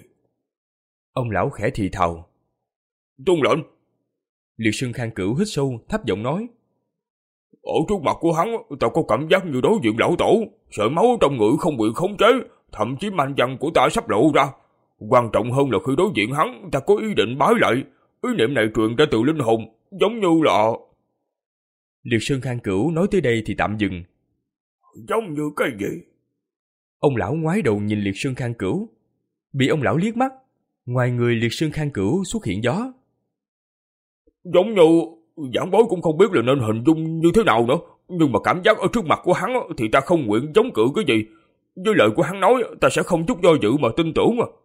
Ông lão khẽ thì thào. Tuân lệnh. Liệt Sơn Khang Cửu hít sâu, thấp giọng nói. Ở trước mặt của hắn, ta có cảm giác như đối diện lão tổ, sợi máu trong người không bị khống chế, thậm chí manh văn của ta sắp lộ ra. Quan trọng hơn là khi đối diện hắn, ta có ý định bái lại. Ý niệm này truyền ra từ linh hồn, giống như là... Liệt Sơn Khang Cửu nói tới đây thì tạm dừng. Giống như cái gì? Ông lão ngoái đầu nhìn Liệt Sơn Khang Cửu. Bị ông lão liếc mắt, ngoài người Liệt Sơn Khang Cửu xuất hiện gió. Giống như... giảng bối cũng không biết là nên hình dung như thế nào nữa. Nhưng mà cảm giác ở trước mặt của hắn thì ta không nguyện chống cự cái gì. Với lời của hắn nói, ta sẽ không chút do dự mà tin tưởng mà.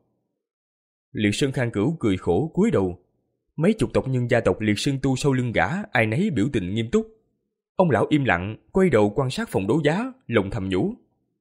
Liệt Sơn Khang Cửu cười khổ cúi đầu. Mấy chục tộc nhân gia tộc Liệt Sơn tu sau lưng gã, ai nấy biểu tình nghiêm túc. Ông lão im lặng, quay đầu quan sát phòng đấu giá, lòng thầm nhủ.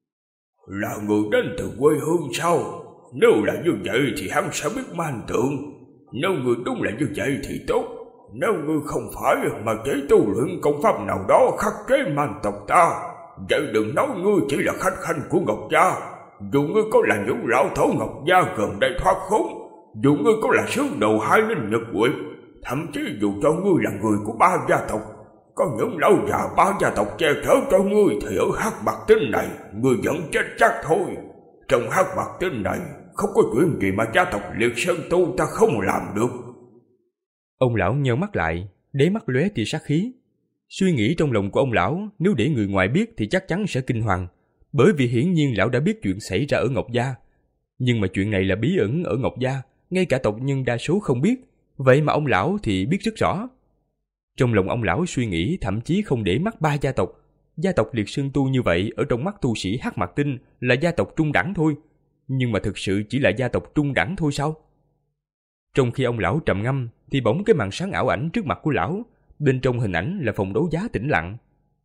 Là người đến từ quê hương sao? Nếu là như vậy thì hắn sẽ biết man tượng. Nếu người đúng là như vậy thì tốt. Nếu ngươi không phải mà chỉ tu luyện công pháp nào đó khắc chế man tộc ta, vậy đừng nói ngươi chỉ là khách khanh của Ngọc Gia. Dù ngươi có là những lão thổ Ngọc Gia gần đây thoát khốn, dù ngươi có là sứ đầu hai linh nhật quyệt, thậm chí dù cho ngươi là người của ba gia tộc, có những lão già ba gia tộc che chở cho ngươi, thì ở Hắc Bạc Tinh này ngươi vẫn chết chắc thôi. Trong Hắc Bạc Tinh này không có chuyện gì mà gia tộc Liệt Sơn tu ta không làm được. Ông lão nheo mắt lại, đáy mắt lóe tia sát khí. Suy nghĩ trong lòng của ông lão, nếu để người ngoài biết thì chắc chắn sẽ kinh hoàng, bởi vì hiển nhiên lão đã biết chuyện xảy ra ở Ngọc Gia. Nhưng mà chuyện này là bí ẩn ở Ngọc Gia, ngay cả tộc nhân đa số không biết, vậy mà ông lão thì biết rất rõ. Trong lòng ông lão suy nghĩ thậm chí không để mắt ba gia tộc. Gia tộc Liệt Sơn tu như vậy ở trong mắt tu sĩ Hắc Mạc Tinh là gia tộc trung đẳng thôi, nhưng mà thực sự chỉ là gia tộc trung đẳng thôi sao? Trong khi ông lão trầm ngâm thì bỗng cái màn sáng ảo ảnh trước mặt của lão, bên trong hình ảnh là phòng đấu giá tĩnh lặng.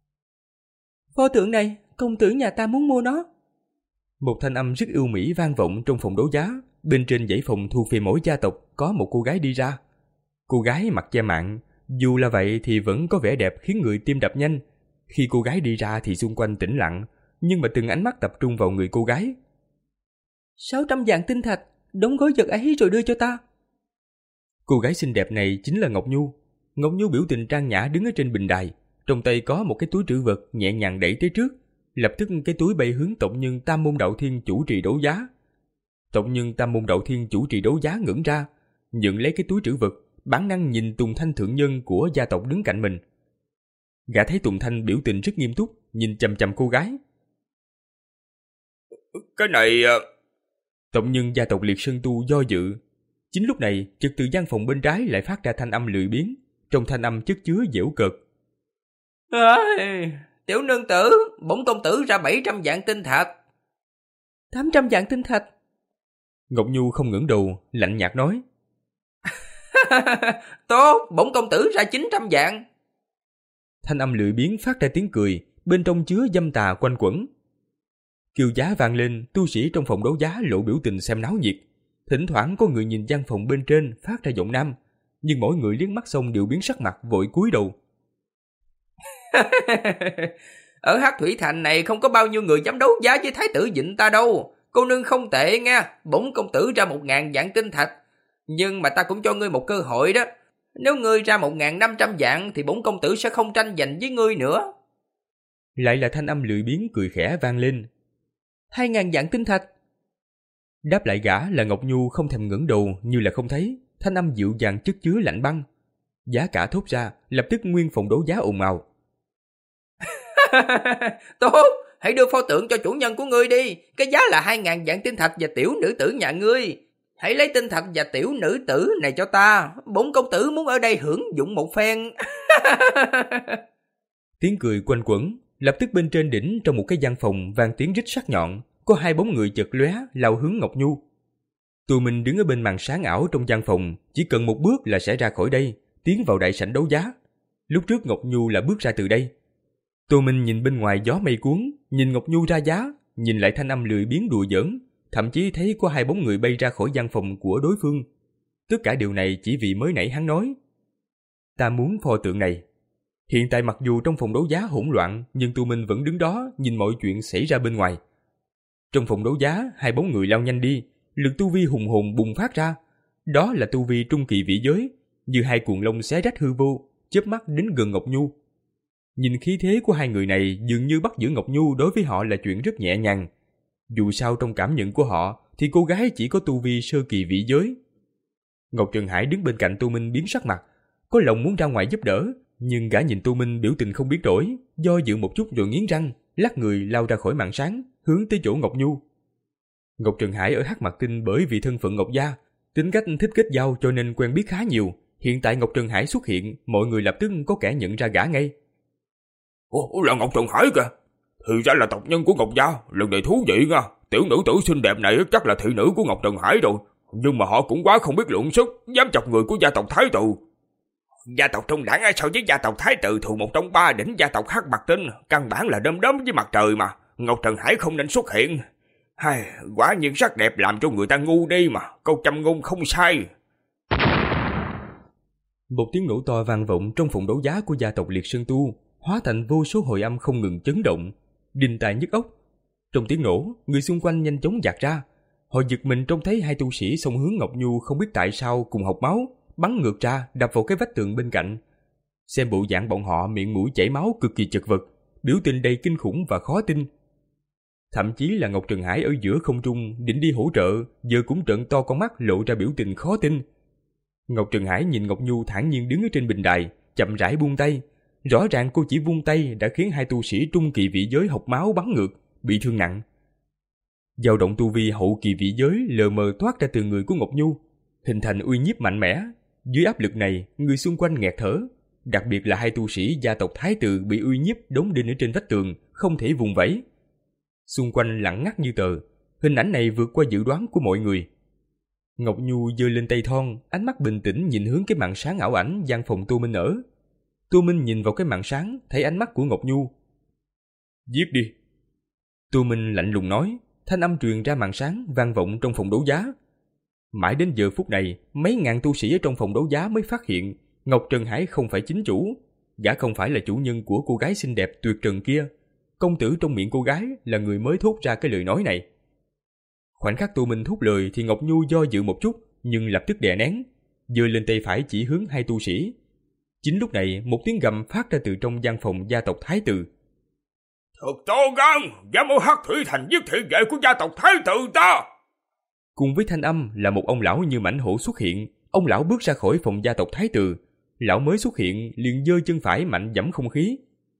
Pho tượng này, công tử nhà ta muốn mua nó. Một thanh âm rất ưu mỹ vang vọng trong phòng đấu giá. Bên trên dãy phòng thu phí mỗi gia tộc có một cô gái đi ra. Cô gái mặc che mạng, dù là vậy thì vẫn có vẻ đẹp khiến người tim đập nhanh. Khi cô gái đi ra thì xung quanh tĩnh lặng, nhưng mà từng ánh mắt tập trung vào người cô gái. Sáu trăm vạn tinh thạch, đóng gói vật ấy rồi đưa cho ta. Cô gái xinh đẹp này chính là Ngọc Nhu. Ngọc Nhu biểu tình trang nhã đứng ở trên bình đài, trong tay có một cái túi trữ vật nhẹ nhàng đẩy tới trước. Lập tức cái túi bay hướng tộc nhân Tam Môn Đạo Thiên chủ trì đấu giá. Tộc nhân Tam Môn Đạo Thiên chủ trì đấu giá ngẩng ra, nhận lấy cái túi trữ vật, bản năng nhìn Tùng Thanh thượng nhân của gia tộc đứng cạnh mình. Gã thấy Tùng Thanh biểu tình rất nghiêm túc, nhìn chằm chằm cô gái. Cái này... Tộc nhân gia tộc Liệt Sơn tu do dự. Chính lúc này, chợt từ gian phòng bên trái lại phát ra thanh âm lười biếng, trong thanh âm chất chứa giễu cợt. À, tiểu nương tử, bổn công tử ra bảy trăm vạn tinh thạch. tám trăm vạn tinh thạch. Ngọc Nhu không ngẩng đầu, lạnh nhạt nói. Tốt, bổn công tử ra chín trăm vạn. Thanh âm lười biếng phát ra tiếng cười, bên trong chứa dâm tà quanh quẩn. Kêu giá vang lên, tu sĩ trong phòng đấu giá lộ biểu tình xem náo nhiệt. Thỉnh thoảng có người nhìn gian phòng bên trên phát ra giọng nam, nhưng mỗi người liếc mắt xong đều biến sắc mặt vội cúi đầu. Ở Hắc Thủy Thành này không có bao nhiêu người dám đấu giá với thái tử Dịnh ta đâu. Cô nương không tệ nha, bổn công tử ra một ngàn vạn tinh thạch. Nhưng mà ta cũng cho ngươi một cơ hội đó. Nếu ngươi ra một ngàn năm trăm vạn thì bổn công tử sẽ không tranh giành với ngươi nữa. Lại là thanh âm lười biếng cười khẽ vang lên. Hai ngàn vạn tinh thạch. Đáp lại gã là Ngọc Nhu không thèm ngẩng đầu như là không thấy, thanh âm dịu dàng chất chứa lạnh băng. Giá cả thốt ra, lập tức nguyên phòng đấu giá ồn ào. Tốt, hãy đưa pho tượng cho chủ nhân của ngươi đi. Cái giá là hai ngàn vạn tinh thạch và tiểu nữ tử nhà ngươi. Hãy lấy tinh thạch và tiểu nữ tử này cho ta. Bổn công tử muốn ở đây hưởng dụng một phen. Tiếng cười quanh quẩn, lập tức bên trên đỉnh trong một cái gian phòng vang tiếng rít sắc nhọn, có hai bóng người chợt lóe lao hướng Ngọc Nhu. Tụi mình đứng ở bên màn sáng ảo trong gian phòng, chỉ cần một bước là sẽ ra khỏi đây, tiến vào đại sảnh đấu giá. Lúc trước Ngọc Nhu là bước ra từ đây. Tô Minh nhìn bên ngoài gió mây cuốn, nhìn Ngọc Nhu ra giá, nhìn lại Thanh Âm lười biếng đùa giỡn, thậm chí thấy có hai bóng người bay ra khỏi gian phòng của đối phương. Tất cả điều này chỉ vì mới nãy hắn nói: "Ta muốn pho tượng này." Hiện tại mặc dù trong phòng đấu giá hỗn loạn, nhưng Tô Minh vẫn đứng đó nhìn mọi chuyện xảy ra bên ngoài. Trong phòng đấu giá, hai bóng người lao nhanh đi, lực tu vi hùng hồn bùng phát ra. Đó là tu vi trung kỳ vĩ giới, như hai cuồng long xé rách hư vô, chớp mắt đến gần Ngọc Nhu. Nhìn khí thế của hai người này, dường như bắt giữ Ngọc Nhu đối với họ là chuyện rất nhẹ nhàng. Dù sao trong cảm nhận của họ thì cô gái chỉ có tu vi sơ kỳ vĩ giới. Ngọc Trần Hải đứng bên cạnh Tô Minh biến sắc mặt, có lòng muốn ra ngoài giúp đỡ, nhưng gã nhìn Tô Minh biểu tình không biến đổi, do dự một chút rồi nghiến răng, lắc người lao ra khỏi màn sáng, hướng tới chỗ Ngọc Nhu. Ngọc Trần Hải ở Hắc Mạc Tinh bởi vì thân phận Ngọc gia, tính cách thích kết giao cho nên quen biết khá nhiều. Hiện tại Ngọc Trần Hải xuất hiện, mọi người lập tức có kẻ nhận ra gã ngay. Ồ, là Ngọc Trần Hải kìa. Thì ra là tộc nhân của Ngọc gia, lần này thú vị nha. Tiểu nữ tử xinh đẹp này chắc là thị nữ của Ngọc Trần Hải rồi. Nhưng mà họ cũng quá không biết lượng sức, dám chọc người của gia tộc Thái Tử. Gia tộc Trung Đẳng so với gia tộc Thái Tử thuộc một trong ba đỉnh gia tộc Hắc Mạc Tinh, căn bản là đom đóm với mặt trời mà. Ngọc Trần Hải không nên xuất hiện. Hay, quả nhiên sắc đẹp làm cho người ta ngu đi mà, câu châm ngôn không sai. Một tiếng nổ to vang vọng trong phòng đấu giá của gia tộc Liệt Sơn Tu, hóa thành vô số hồi âm không ngừng chấn động, đinh tai nhức óc. Trong tiếng nổ, người xung quanh nhanh chóng dạt ra. Họ giật mình trông thấy hai tu sĩ xông hướng Ngọc Nhu không biết tại sao cùng hộc máu, bắn ngược ra đập vào cái vách tường bên cạnh. Xem bộ dạng bọn họ miệng mũi chảy máu cực kỳ chật vật, biểu tình đầy kinh khủng và khó tin. Thậm chí là Ngọc Trần Hải ở giữa không trung định đi hỗ trợ, giờ cũng trợn to con mắt lộ ra biểu tình khó tin. Ngọc Trần Hải nhìn Ngọc Nhu thản nhiên đứng ở trên bình đài, chậm rãi buông tay. Rõ ràng cô chỉ vung tay đã khiến hai tu sĩ trung kỳ vị giới hộc máu bắn ngược, bị thương nặng. Dao động tu vi hậu kỳ vị giới lờ mờ toát ra từ người của Ngọc Nhu, hình thành uy nhiếp mạnh mẽ. Dưới áp lực này, người xung quanh nghẹt thở, đặc biệt là hai tu sĩ gia tộc Thái Tử bị uy nhiếp đóng đinh ở trên vách tường, không thể vùng vẫy. Xung quanh lặng ngắt như tờ, hình ảnh này vượt qua dự đoán của mọi người. Ngọc Nhu giơ lên tay thon, ánh mắt bình tĩnh nhìn hướng cái màn sáng ảo ảnh gian phòng Tô Minh ở. Tô Minh nhìn vào cái màn sáng, thấy ánh mắt của Ngọc Nhu. Giết đi. Tô Minh lạnh lùng nói, thanh âm truyền ra màn sáng vang vọng trong phòng đấu giá. Mãi đến giờ phút này, mấy ngàn tu sĩ ở trong phòng đấu giá mới phát hiện Ngọc Trần Hải không phải chính chủ, gã không phải là chủ nhân của cô gái xinh đẹp tuyệt trần kia. Công tử trong miệng cô gái là người mới thốt ra cái lời nói này. Khoảnh khắc Tô Minh thốt lời thì Ngọc Nhu do dự một chút, nhưng lập tức đè nén, giơ lên tay phải chỉ hướng hai tu sĩ. Chính lúc này, một tiếng gầm phát ra từ trong gian phòng gia tộc Thái Tử. Thật to gan, dám ở Hắc Thủy Thành giết thị vệ của gia tộc Thái Tử ta! Cùng với thanh âm là một ông lão như mãnh hổ xuất hiện. Ông lão bước ra khỏi phòng gia tộc Thái Tử. Lão mới xuất hiện liền giơ chân phải mạnh giẫm không khí.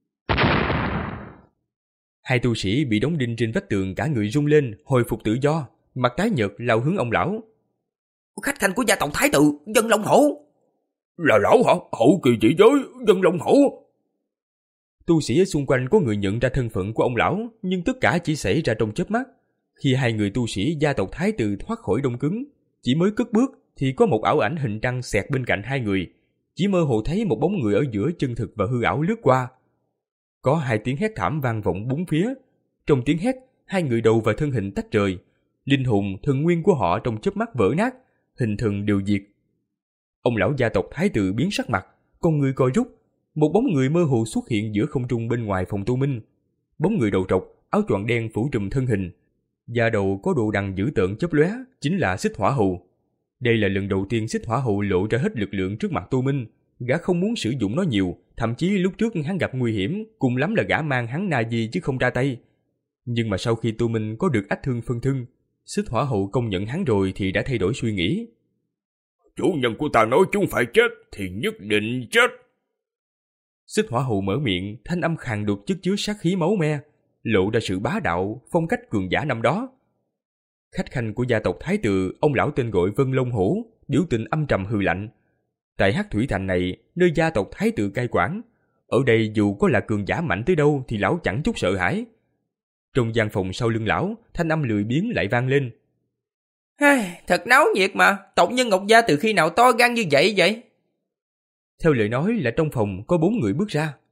Hai tu sĩ bị đóng đinh trên vách tường cả người rung lên, hồi phục tự do, mặt tái nhợt lao hướng ông lão. Khách khanh của gia tộc Thái Tử, Dân Long Hổ. Là lão hả? Hậu kỳ chỉ giới, Dân Long Hổ. Tu sĩ ở xung quanh có người nhận ra thân phận của ông lão, nhưng tất cả chỉ xảy ra trong chớp mắt. Khi hai người tu sĩ gia tộc Thái Tử thoát khỏi đông cứng, chỉ mới cất bước thì có một ảo ảnh hình trăng xẹt bên cạnh hai người, chỉ mơ hồ thấy một bóng người ở giữa chân thực và hư ảo lướt qua. Có hai tiếng hét thảm vang vọng bốn phía. Trong tiếng hét, hai người đầu và thân hình tách rời, linh hồn, thần nguyên của họ trong chớp mắt vỡ nát, hình thần đều diệt. Ông lão gia tộc Thái Tử biến sắc mặt, con người co rút, một bóng người mơ hồ xuất hiện giữa không trung bên ngoài phòng Tô Minh. Bóng người đầu trọc, áo choàng đen phủ trùm thân hình, da đầu có độ đằng dữ tợn chớp lóe, chính là Xích Hỏa Hầu. Đây là lần đầu tiên Xích Hỏa Hầu lộ ra hết lực lượng trước mặt Tô Minh. Gã không muốn sử dụng nó nhiều, thậm chí lúc trước hắn gặp nguy hiểm, cùng lắm là gã mang hắn na di chứ không ra tay. Nhưng mà sau khi Tô Minh có được ách thương phân thân, Xích Hỏa Hầu công nhận hắn rồi thì đã thay đổi suy nghĩ. Chủ nhân của ta nói chúng phải chết thì nhất định chết. Xích Hỏa Hầu mở miệng, thanh âm khàn đột chất chứa sát khí máu me, lộ ra sự bá đạo, phong cách cường giả năm đó. Khách khanh của gia tộc Thái Tử, ông lão tên gọi Vân Long Hổ, biểu tình âm trầm hừ lạnh. Tại Hắc Thủy Thành này, nơi gia tộc Thái Tử cai quản, ở đây dù có là cường giả mạnh tới đâu thì lão chẳng chút sợ hãi. Trong gian phòng sau lưng lão, thanh âm lười biếng lại vang lên. Hey, thật náo nhiệt mà, tộc nhân Ngọc gia từ khi nào to gan như vậy vậy? Theo lời nói là trong phòng có bốn người bước ra.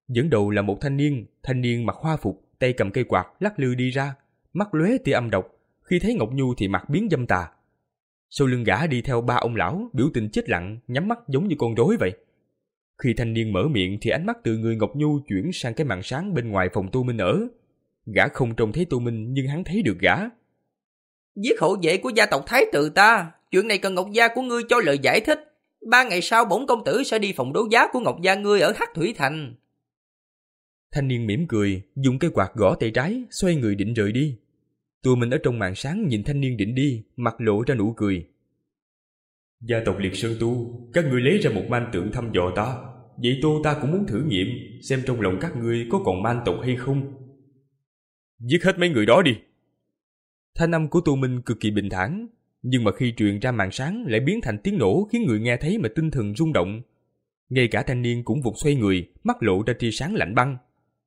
Dẫn đầu là một thanh niên, thanh niên mặc hoa phục, tay cầm cây quạt lắc lư đi ra, mắt lóe tia âm độc, khi thấy Ngọc Nhu thì mặt biến dâm tà. Sau lưng gã đi theo ba ông lão, biểu tình chết lặng, nhắm mắt giống như con rối vậy. Khi thanh niên mở miệng thì ánh mắt từ người Ngọc Nhu chuyển sang cái màn sáng bên ngoài phòng Tô Minh ở. Gã không trông thấy Tô Minh nhưng hắn thấy được gã. Giết hộ vệ của gia tộc Thái tử ta, chuyện này cần Ngọc gia của ngươi cho lời giải thích. Ba ngày sau bổn công tử sẽ đi phòng đấu giá của Ngọc gia ngươi ở Hắc Thủy Thành. Thanh niên mỉm cười, dùng cây quạt gõ tay trái, xoay người định rời đi. Tô Minh ở trong màn sáng nhìn thanh niên định đi, mặt lộ ra nụ cười. Gia tộc Liệt Sơn Tu, các ngươi lấy ra một man tượng thăm dò ta. Vậy Tô ta cũng muốn thử nghiệm, xem trong lòng các ngươi có còn man tộc hay không. Giết hết mấy người đó đi. Thanh âm của Tô Minh cực kỳ bình thản, nhưng mà khi truyền ra màn sáng lại biến thành tiếng nổ khiến người nghe thấy mà tinh thần rung động. Ngay cả thanh niên cũng vụt xoay người, mắt lộ ra tia sáng lạnh băng.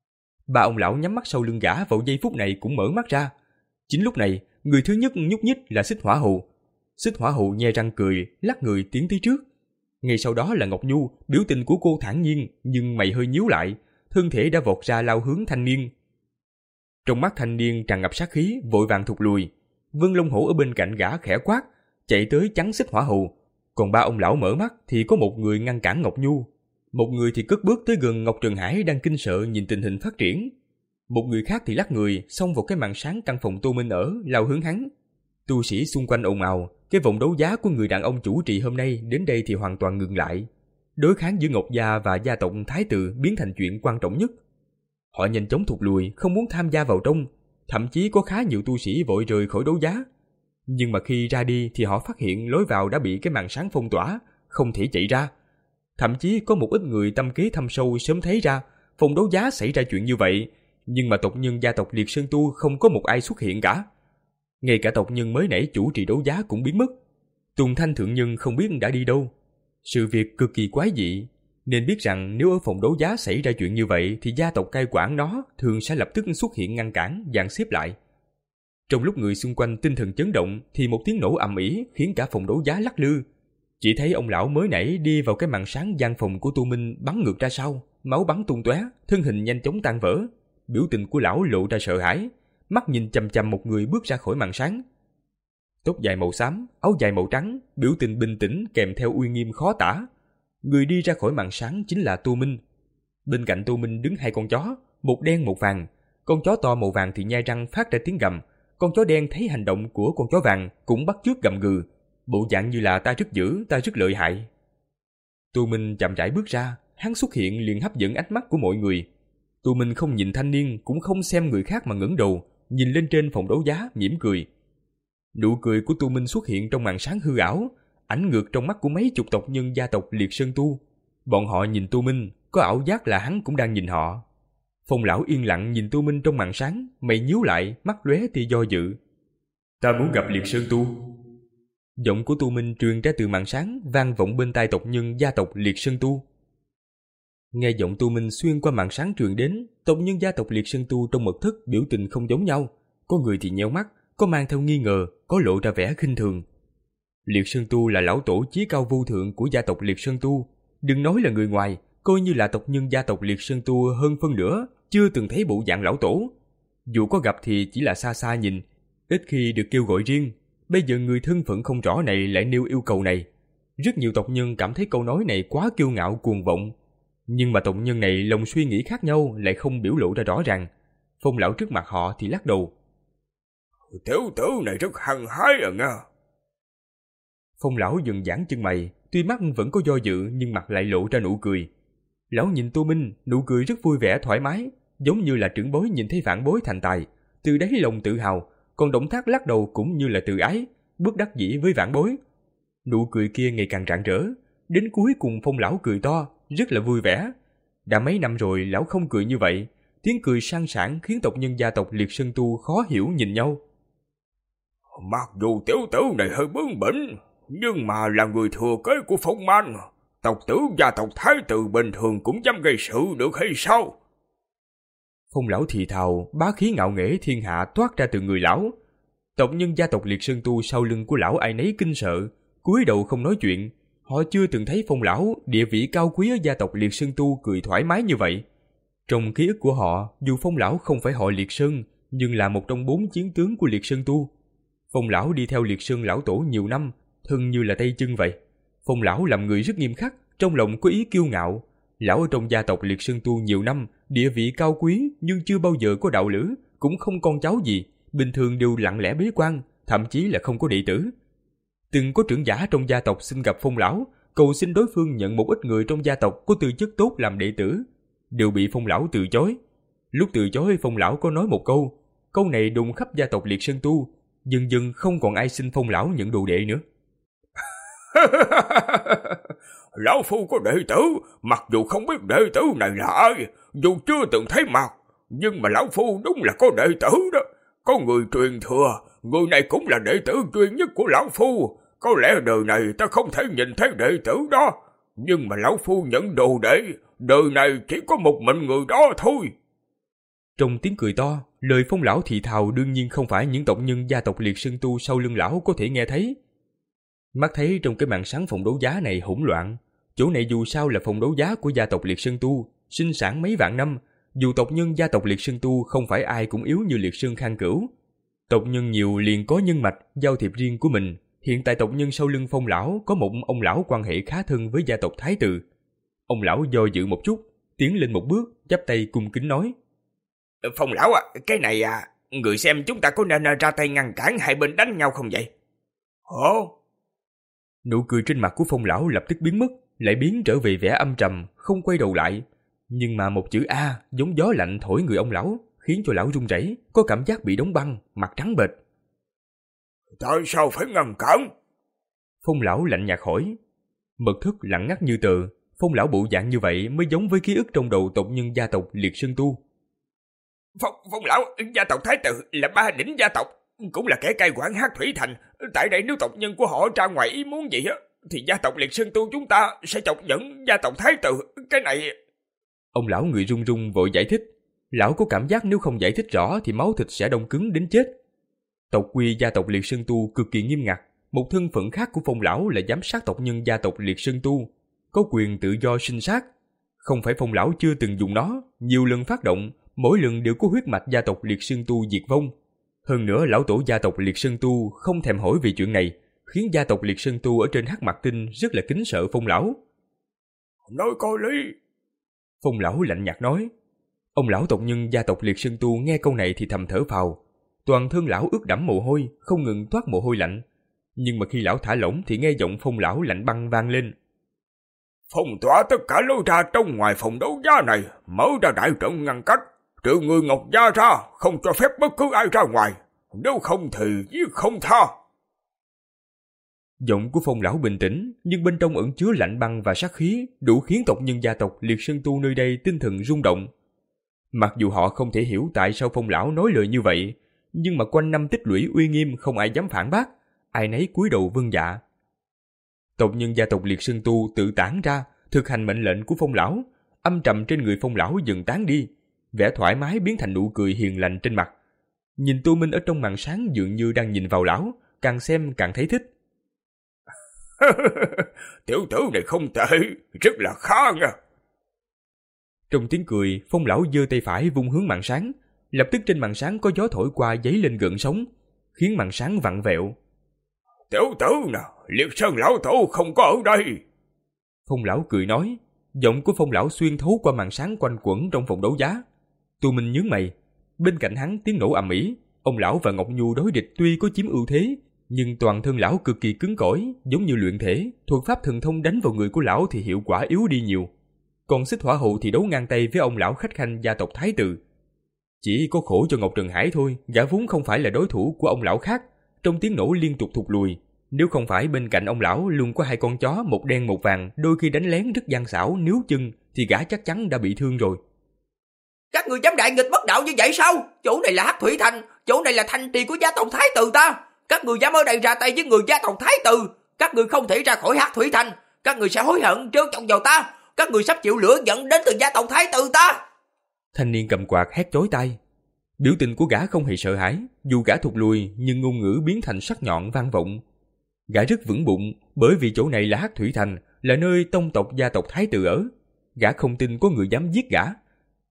Ba ông lão nhắm mắt sau lưng gã vào giây phút này cũng mở mắt ra. Chính lúc này, người thứ nhất nhúc nhích là Xích Hỏa Hầu. Xích Hỏa Hầu nhe răng cười, lắc người tiến tới trước. Ngay sau đó là Ngọc Nhu, biểu tình của cô thản nhiên nhưng mày hơi nhíu lại, thân thể đã vọt ra lao hướng thanh niên. Trong mắt thanh niên tràn ngập sát khí, vội vàng thụt lùi. Vương Long Hổ ở bên cạnh gã khẽ quát, chạy tới chắn Xích Hỏa Hầu. Còn ba ông lão mở mắt thì có một người ngăn cản Ngọc Nhu, một người thì cất bước tới gần Ngọc Trần Hải đang kinh sợ nhìn tình hình phát triển. Một người khác thì lắc người xông vào cái màn sáng căn phòng Tô Minh ở, lao hướng hắn. Tu sĩ xung quanh ồn ào, cái vòng đấu giá của người đàn ông chủ trì hôm nay đến đây thì hoàn toàn ngừng lại. Đối kháng giữa Ngọc gia và gia tộc Thái tử biến thành chuyện quan trọng nhất. Họ nhanh chóng thụt lùi, không muốn tham gia vào trong, thậm chí có khá nhiều tu sĩ vội rời khỏi đấu giá. Nhưng mà khi ra đi thì họ phát hiện lối vào đã bị cái màn sáng phong tỏa, không thể chạy ra. Thậm chí có một ít người tâm kế thâm sâu sớm thấy ra phòng đấu giá xảy ra chuyện như vậy, nhưng mà tộc nhân gia tộc Liệt Sơn Tu không có một ai xuất hiện cả. Ngay cả tộc nhân mới nãy chủ trì đấu giá cũng biến mất. Tùng Thanh thượng nhân không biết đã đi đâu. Sự việc cực kỳ quái dị, nên biết rằng nếu ở phòng đấu giá xảy ra chuyện như vậy thì gia tộc cai quản nó thường sẽ lập tức xuất hiện ngăn cản, dàn xếp lại. Trong lúc người xung quanh tinh thần chấn động thì một tiếng nổ ầm ĩ khiến cả phòng đấu giá lắc lư. Chỉ thấy ông lão mới nãy đi vào cái màn sáng gian phòng của Tô Minh bắn ngược ra sau, máu bắn tung tóe, thân hình nhanh chóng tan vỡ. Biểu tình của lão lộ ra sợ hãi, mắt nhìn chằm chằm một người bước ra khỏi màn sáng. Tóc dài màu xám, áo dài màu trắng, biểu tình bình tĩnh kèm theo uy nghiêm khó tả. Người đi ra khỏi màn sáng chính là Tô Minh. Bên cạnh Tô Minh đứng hai con chó, một đen một vàng. Con chó to màu vàng thì nhai răng phát ra tiếng gầm, con chó đen thấy hành động của con chó vàng cũng bắt chước gầm gừ, bộ dạng như là ta rất dữ, ta rất lợi hại. Tô Minh chậm rãi bước ra, hắn xuất hiện liền hấp dẫn ánh mắt của mọi người. Tô Minh không nhìn thanh niên, cũng không xem người khác mà ngẩng đầu, nhìn lên trên phòng đấu giá mỉm cười. Nụ cười của Tô Minh xuất hiện trong màn sáng hư ảo, ảnh ngược trong mắt của mấy chục tộc nhân gia tộc Liệt Sơn Tu. Bọn họ nhìn Tô Minh, có ảo giác là hắn cũng đang nhìn họ. Phong lão yên lặng nhìn Tô Minh trong màn sáng, mày nhíu lại, mắt lóe tia do dự. Ta muốn gặp Liệt Sơn Tu. Giọng của Tô Minh truyền ra từ màn sáng, vang vọng bên tai tộc nhân gia tộc Liệt Sơn Tu. Nghe giọng Tô Minh xuyên qua màn sáng truyền đến, tộc nhân gia tộc Liệt Sơn Tu trong mật thất biểu tình không giống nhau. Có người thì nheo mắt, có mang theo nghi ngờ, có lộ ra vẻ khinh thường. Liệt Sơn Tu là lão tổ chí cao vô thượng của gia tộc Liệt Sơn Tu. Đừng nói là người ngoài, coi như là tộc nhân gia tộc Liệt Sơn Tu hơn phân nửa, chưa từng thấy bộ dạng lão tổ. Dù có gặp thì chỉ là xa xa nhìn, ít khi được kêu gọi riêng. Bây giờ người thân phận không rõ này lại nêu yêu cầu này. Rất nhiều tộc nhân cảm thấy câu nói này quá kiêu ngạo cuồng vọng. Nhưng mà tộc nhân này lòng suy nghĩ khác nhau lại không biểu lộ ra rõ ràng. Phong lão trước mặt họ thì lắc đầu. Tiểu tử này rất hăng hái à nha. Phong lão dừng giãn chân mày, tuy mắt vẫn có do dự nhưng mặt lại lộ ra nụ cười. Lão nhìn Tô Minh, nụ cười rất vui vẻ thoải mái, giống như là trưởng bối nhìn thấy phản bối thành tài, từ đáy lòng tự hào, còn động tác lắc đầu cũng như là tự ái, bất đắc dĩ với vãn bối. Nụ cười kia ngày càng rạng rỡ, đến cuối cùng Phong lão cười to, rất là vui vẻ. Đã mấy năm rồi lão không cười như vậy, tiếng cười sang sảng khiến tộc nhân gia tộc Liệt Sơn Tu khó hiểu nhìn nhau. Mặc dù tiểu tử này hơi bướng bỉnh, nhưng mà là người thừa kế của Phong Man, tộc tử gia tộc Thái tử bình thường cũng dám gây sự được hay sao? Phong lão thì thào, bá khí ngạo nghễ thiên hạ toát ra từ người lão. Tộc nhân gia tộc Liệt Sơn Tu sau lưng của lão ai nấy kinh sợ, cúi đầu không nói chuyện. Họ chưa từng thấy Phong lão địa vị cao quý ở gia tộc Liệt Sơn Tu cười thoải mái như vậy. Trong ký ức của họ, dù Phong lão không phải họ Liệt Sơn, nhưng là một trong bốn chiến tướng của Liệt Sơn Tu. Phong lão đi theo Liệt Sơn lão tổ nhiều năm, thân như là tay chân vậy. Phong lão làm người rất nghiêm khắc, trong lòng có ý kiêu ngạo. Lão ở trong gia tộc Liệt Sơn Tu nhiều năm, địa vị cao quý nhưng chưa bao giờ có đạo lữ, cũng không con cháu gì, bình thường đều lặng lẽ bế quan, thậm chí là không có đệ tử. Từng có trưởng giả trong gia tộc xin gặp Phong lão, cầu xin đối phương nhận một ít người trong gia tộc có tư chất tốt làm đệ tử, đều bị Phong lão từ chối. Lúc từ chối, Phong lão có nói một câu, câu này đùng khắp gia tộc Liệt Sơn Tu, dần dần không còn ai xin Phong lão nhận đồ đệ nữa. Lão phu có đệ tử, mặc dù không biết đệ tử này là ai, dù chưa từng thấy mặt, nhưng mà lão phu đúng là có đệ tử đó. Có người truyền thừa, người này cũng là đệ tử duy nhất của lão phu. Có lẽ đời này ta không thể nhìn thấy đệ tử đó, nhưng mà lão phu nhận đồ đệ, đời này chỉ có một mình người đó thôi. Trong tiếng cười to, lời Phong lão thì thào đương nhiên không phải những tộc nhân gia tộc Liệt Sơn Tu sau lưng lão có thể nghe thấy. Mắt thấy trong cái màn sáng phòng đấu giá này hỗn loạn, chỗ này dù sao là phòng đấu giá của gia tộc Liệt Sơn Tu, sinh sản mấy vạn năm, dù tộc nhân gia tộc Liệt Sơn Tu không phải ai cũng yếu như Liệt Sơn Khang Cửu. Tộc nhân nhiều liền có nhân mạch, giao thiệp riêng của mình. Hiện tại tộc nhân sau lưng Phong lão có một ông lão quan hệ khá thân với gia tộc Thái Từ. Ông lão do dự một chút, tiến lên một bước, chắp tay cung kính nói: Phong lão à, cái này à, người xem chúng ta có nên ra tay ngăn cản hai bên đánh nhau không vậy? Ồ. Nụ cười trên mặt của Phong lão lập tức biến mất, lại biến trở về vẻ âm trầm, không quay đầu lại. Nhưng mà một chữ A giống gió lạnh thổi người ông lão, khiến cho lão run rẩy, có cảm giác bị đóng băng, mặt trắng bệch. Tại sao phải ngăn cản? Phong lão lạnh nhạt hỏi. Mật Thất lặng ngắt như tờ. Phong lão bộ dạng như vậy mới giống với ký ức trong đầu tộc nhân gia tộc Liệt Sơn Tu. Phong, Phong lão, gia tộc Thái Tử là ba đỉnh gia tộc, cũng là kẻ cai quản Hắc Thủy Thành. Tại đây nếu tộc nhân của họ ra ngoài ý muốn gì á, thì gia tộc Liệt Sơn Tu chúng ta sẽ chọc giận gia tộc Thái Tử. Cái này... Ông lão người run run vội giải thích. Lão có cảm giác nếu không giải thích rõ thì máu thịt sẽ đông cứng đến chết. Tộc quy gia tộc Liệt Sơn Tu cực kỳ nghiêm ngặt. Một thân phận khác của Phong lão là giám sát tộc nhân gia tộc Liệt Sơn Tu, có quyền tự do sinh sát. Không phải Phong lão chưa từng dùng nó, nhiều lần phát động, mỗi lần đều có huyết mạch gia tộc Liệt Sơn Tu diệt vong. Hơn nữa lão tổ gia tộc Liệt Sơn Tu không thèm hỏi về chuyện này, khiến gia tộc Liệt Sơn Tu ở trên Hắc Mạc Tinh rất là kính sợ Phong lão. Nói có lý. Phong lão lạnh nhạt nói. Ông lão tộc nhân gia tộc Liệt Sơn Tu nghe câu này thì thầm thở phào. Toàn thân lão ướt đẫm mồ hôi, không ngừng toát mồ hôi lạnh. Nhưng mà khi lão thả lỏng thì nghe giọng Phong lão lạnh băng vang lên. Phong tỏa tất cả lối ra trong ngoài phòng đấu giá này, mở ra đại trận ngăn cách, trừ người Ngọc Gia ra, không cho phép bất cứ ai ra ngoài, nếu không thì giết không tha. Giọng của Phong lão bình tĩnh, nhưng bên trong ẩn chứa lạnh băng và sát khí, đủ khiến tộc nhân gia tộc Liệt Sơn Tu nơi đây tinh thần rung động. Mặc dù họ không thể hiểu tại sao Phong lão nói lời như vậy, nhưng mà quanh năm tích lũy uy nghiêm không ai dám phản bác, ai nấy cúi đầu vâng dạ. Tộc nhân gia tộc Liệt Sơn Tu tự tản ra, thực hành mệnh lệnh của Phong lão, âm trầm trên người Phong lão dần tán đi, vẻ thoải mái biến thành nụ cười hiền lành trên mặt. Nhìn Tô Minh ở trong màn sáng dường như đang nhìn vào lão, càng xem càng thấy thích. Tiểu tử này không tệ, rất là khá nha. Trong tiếng cười, Phong lão giơ tay phải vung hướng màn sáng, lập tức trên màn sáng có gió thổi qua dấy lên gợn sóng, khiến màn sáng vặn vẹo. Tiểu tử nè, Liệt Sơn lão tổ không có ở đây. Phong lão cười nói, giọng của Phong lão xuyên thấu qua màn sáng quanh quẩn trong phòng đấu giá. Tô Minh nhướng mày, bên cạnh hắn tiếng nổ ầm ĩ, ông lão và Ngọc Nhu đối địch tuy có chiếm ưu thế, nhưng toàn thân lão cực kỳ cứng cỏi, giống như luyện thể, thuật pháp thần thông đánh vào người của lão thì hiệu quả yếu đi nhiều. Còn Xích Hỏa Hậu thì đấu ngang tay với ông lão khách khanh gia tộc Thái Từ. Chỉ có khổ cho Ngọc Trần Hải thôi, gã vốn không phải là đối thủ của ông lão khác, trong tiếng nổ liên tục thụt lùi. Nếu không phải bên cạnh ông lão luôn có hai con chó một đen một vàng, đôi khi đánh lén rất gian xảo, níu chân thì gã chắc chắn đã bị thương rồi. Các người dám đại nghịch bất đạo như vậy sao? Chỗ này là Hắc Thủy Thành, chỗ này là thành trì của gia tộc Thái Từ ta. Các người dám ở đây ra tay với người gia tộc Thái Từ, các người không thể ra khỏi Hắc Thủy Thành, các người sẽ hối hận trêu chọc vào ta, các người sắp chịu lửa giận đến từ gia tộc Thái Từ ta. Thanh niên cầm quạt hét chói tai. Biểu tình của gã không hề sợ hãi, dù gã thụt lùi nhưng ngôn ngữ biến thành sắc nhọn vang vọng. Gã rất vững bụng, bởi vì chỗ này là Hắc Thủy Thành, là nơi tông tộc gia tộc Thái Từ ở. Gã không tin có người dám giết gã.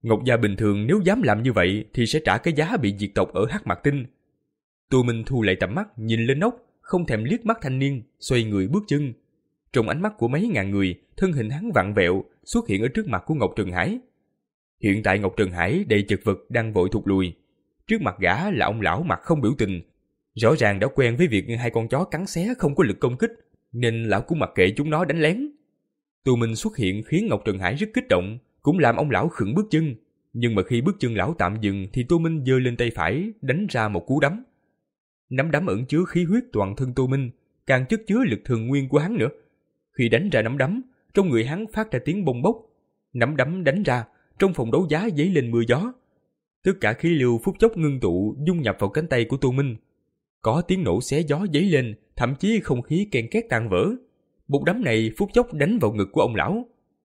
Ngọc Gia bình thường nếu dám làm như vậy thì sẽ trả cái giá bị diệt tộc ở Hắc Mạc Tinh. Tô Minh thu lại tầm mắt, nhìn lên nóc, không thèm liếc mắt thanh niên, xoay người bước chân. Trong ánh mắt của mấy ngàn người, thân hình hắn vặn vẹo, xuất hiện ở trước mặt của Ngọc Trần Hải. Hiện tại Ngọc Trần Hải đầy chật vật đang vội thụt lùi. Trước mặt gã là ông lão mặt không biểu tình. Rõ ràng đã quen với việc hai con chó cắn xé không có lực công kích, nên lão cũng mặc kệ chúng nó đánh lén. Tô Minh xuất hiện khiến Ngọc Trần Hải rất kích động, cũng làm ông lão khựng bước chân. Nhưng mà khi bước chân lão tạm dừng thì Tô Minh giơ lên tay phải, đánh ra một cú đấm. Nắm đấm ẩn chứa khí huyết toàn thân Tô Minh, càng chất chứa lực thường nguyên của hắn nữa. Khi đánh ra nắm đấm, trong người hắn phát ra tiếng bông bốc. Nắm đấm đánh ra, trong phòng đấu giá dấy lên mưa gió. Tất cả khí lưu phút chốc ngưng tụ dung nhập vào cánh tay của Tô Minh. Có tiếng nổ xé gió dấy lên, thậm chí không khí ken két tan vỡ. Một đấm này phút chốc đánh vào ngực của ông lão.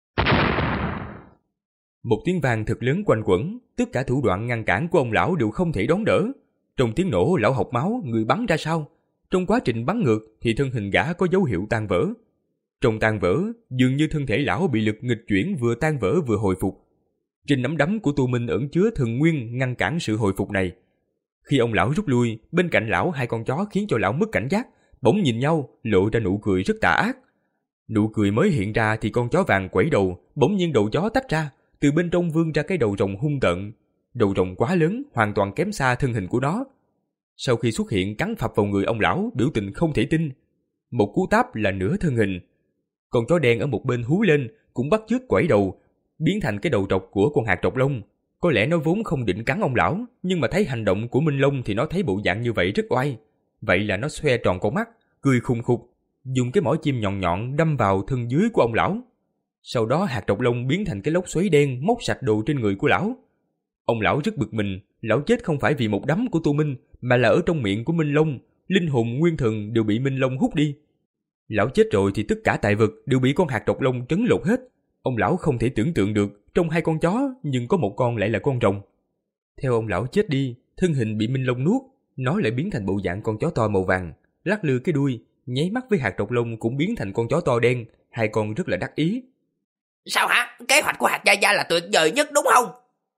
Một tiếng vang thật lớn quanh quẩn, tất cả thủ đoạn ngăn cản của ông lão đều không thể đón đỡ. Trong tiếng nổ, lão học máu, người bắn ra sau. Trong quá trình bắn ngược thì thân hình gã có dấu hiệu tan vỡ. Trong tan vỡ, dường như thân thể lão bị lực nghịch chuyển vừa tan vỡ vừa hồi phục. Trên nắm đấm của Tô Minh ẩn chứa thần nguyên ngăn cản sự hồi phục này. Khi ông lão rút lui, bên cạnh lão hai con chó khiến cho lão mất cảnh giác, bỗng nhìn nhau, lộ ra nụ cười rất tà ác. Nụ cười mới hiện ra thì con chó vàng quẩy đầu, bỗng nhiên đầu chó tách ra, từ bên trong vươn ra cái đầu rồng hung tợn. Đầu rồng quá lớn, hoàn toàn kém xa thân hình của nó. Sau khi xuất hiện cắn phập vào người ông lão, biểu tình không thể tin. Một cú táp là nửa thân hình. Con chó đen ở một bên hú lên, cũng bắt chước quẩy đầu, biến thành cái đầu trọc của con hạt trọc lông. Có lẽ nó vốn không định cắn ông lão, nhưng mà thấy hành động của Minh Long thì nó thấy bộ dạng như vậy rất oai. Vậy là nó xoe tròn con mắt, cười khùng khục, dùng cái mỏ chim nhọn nhọn đâm vào thân dưới của ông lão. Sau đó hạt trọc lông biến thành cái lốc xoáy đen móc sạch đồ trên người của lão. Ông lão rất bực mình, lão chết không phải vì một đấm của Tô Minh, mà là ở trong miệng của Minh Long, linh hồn nguyên thần đều bị Minh Long hút đi. Lão chết rồi thì tất cả tài vật đều bị con hạt trọc lông trấn lột hết. Ông lão không thể tưởng tượng được, trong hai con chó nhưng có một con lại là con rồng. Theo ông lão chết đi, thân hình bị Minh Long nuốt, nó lại biến thành bộ dạng con chó to màu vàng, lắc lư cái đuôi, nháy mắt với hạt trọc lông cũng biến thành con chó to đen, hai con rất là đắc ý. Sao hả? Kế hoạch của hạt Gia Gia là tuyệt vời nhất đúng không?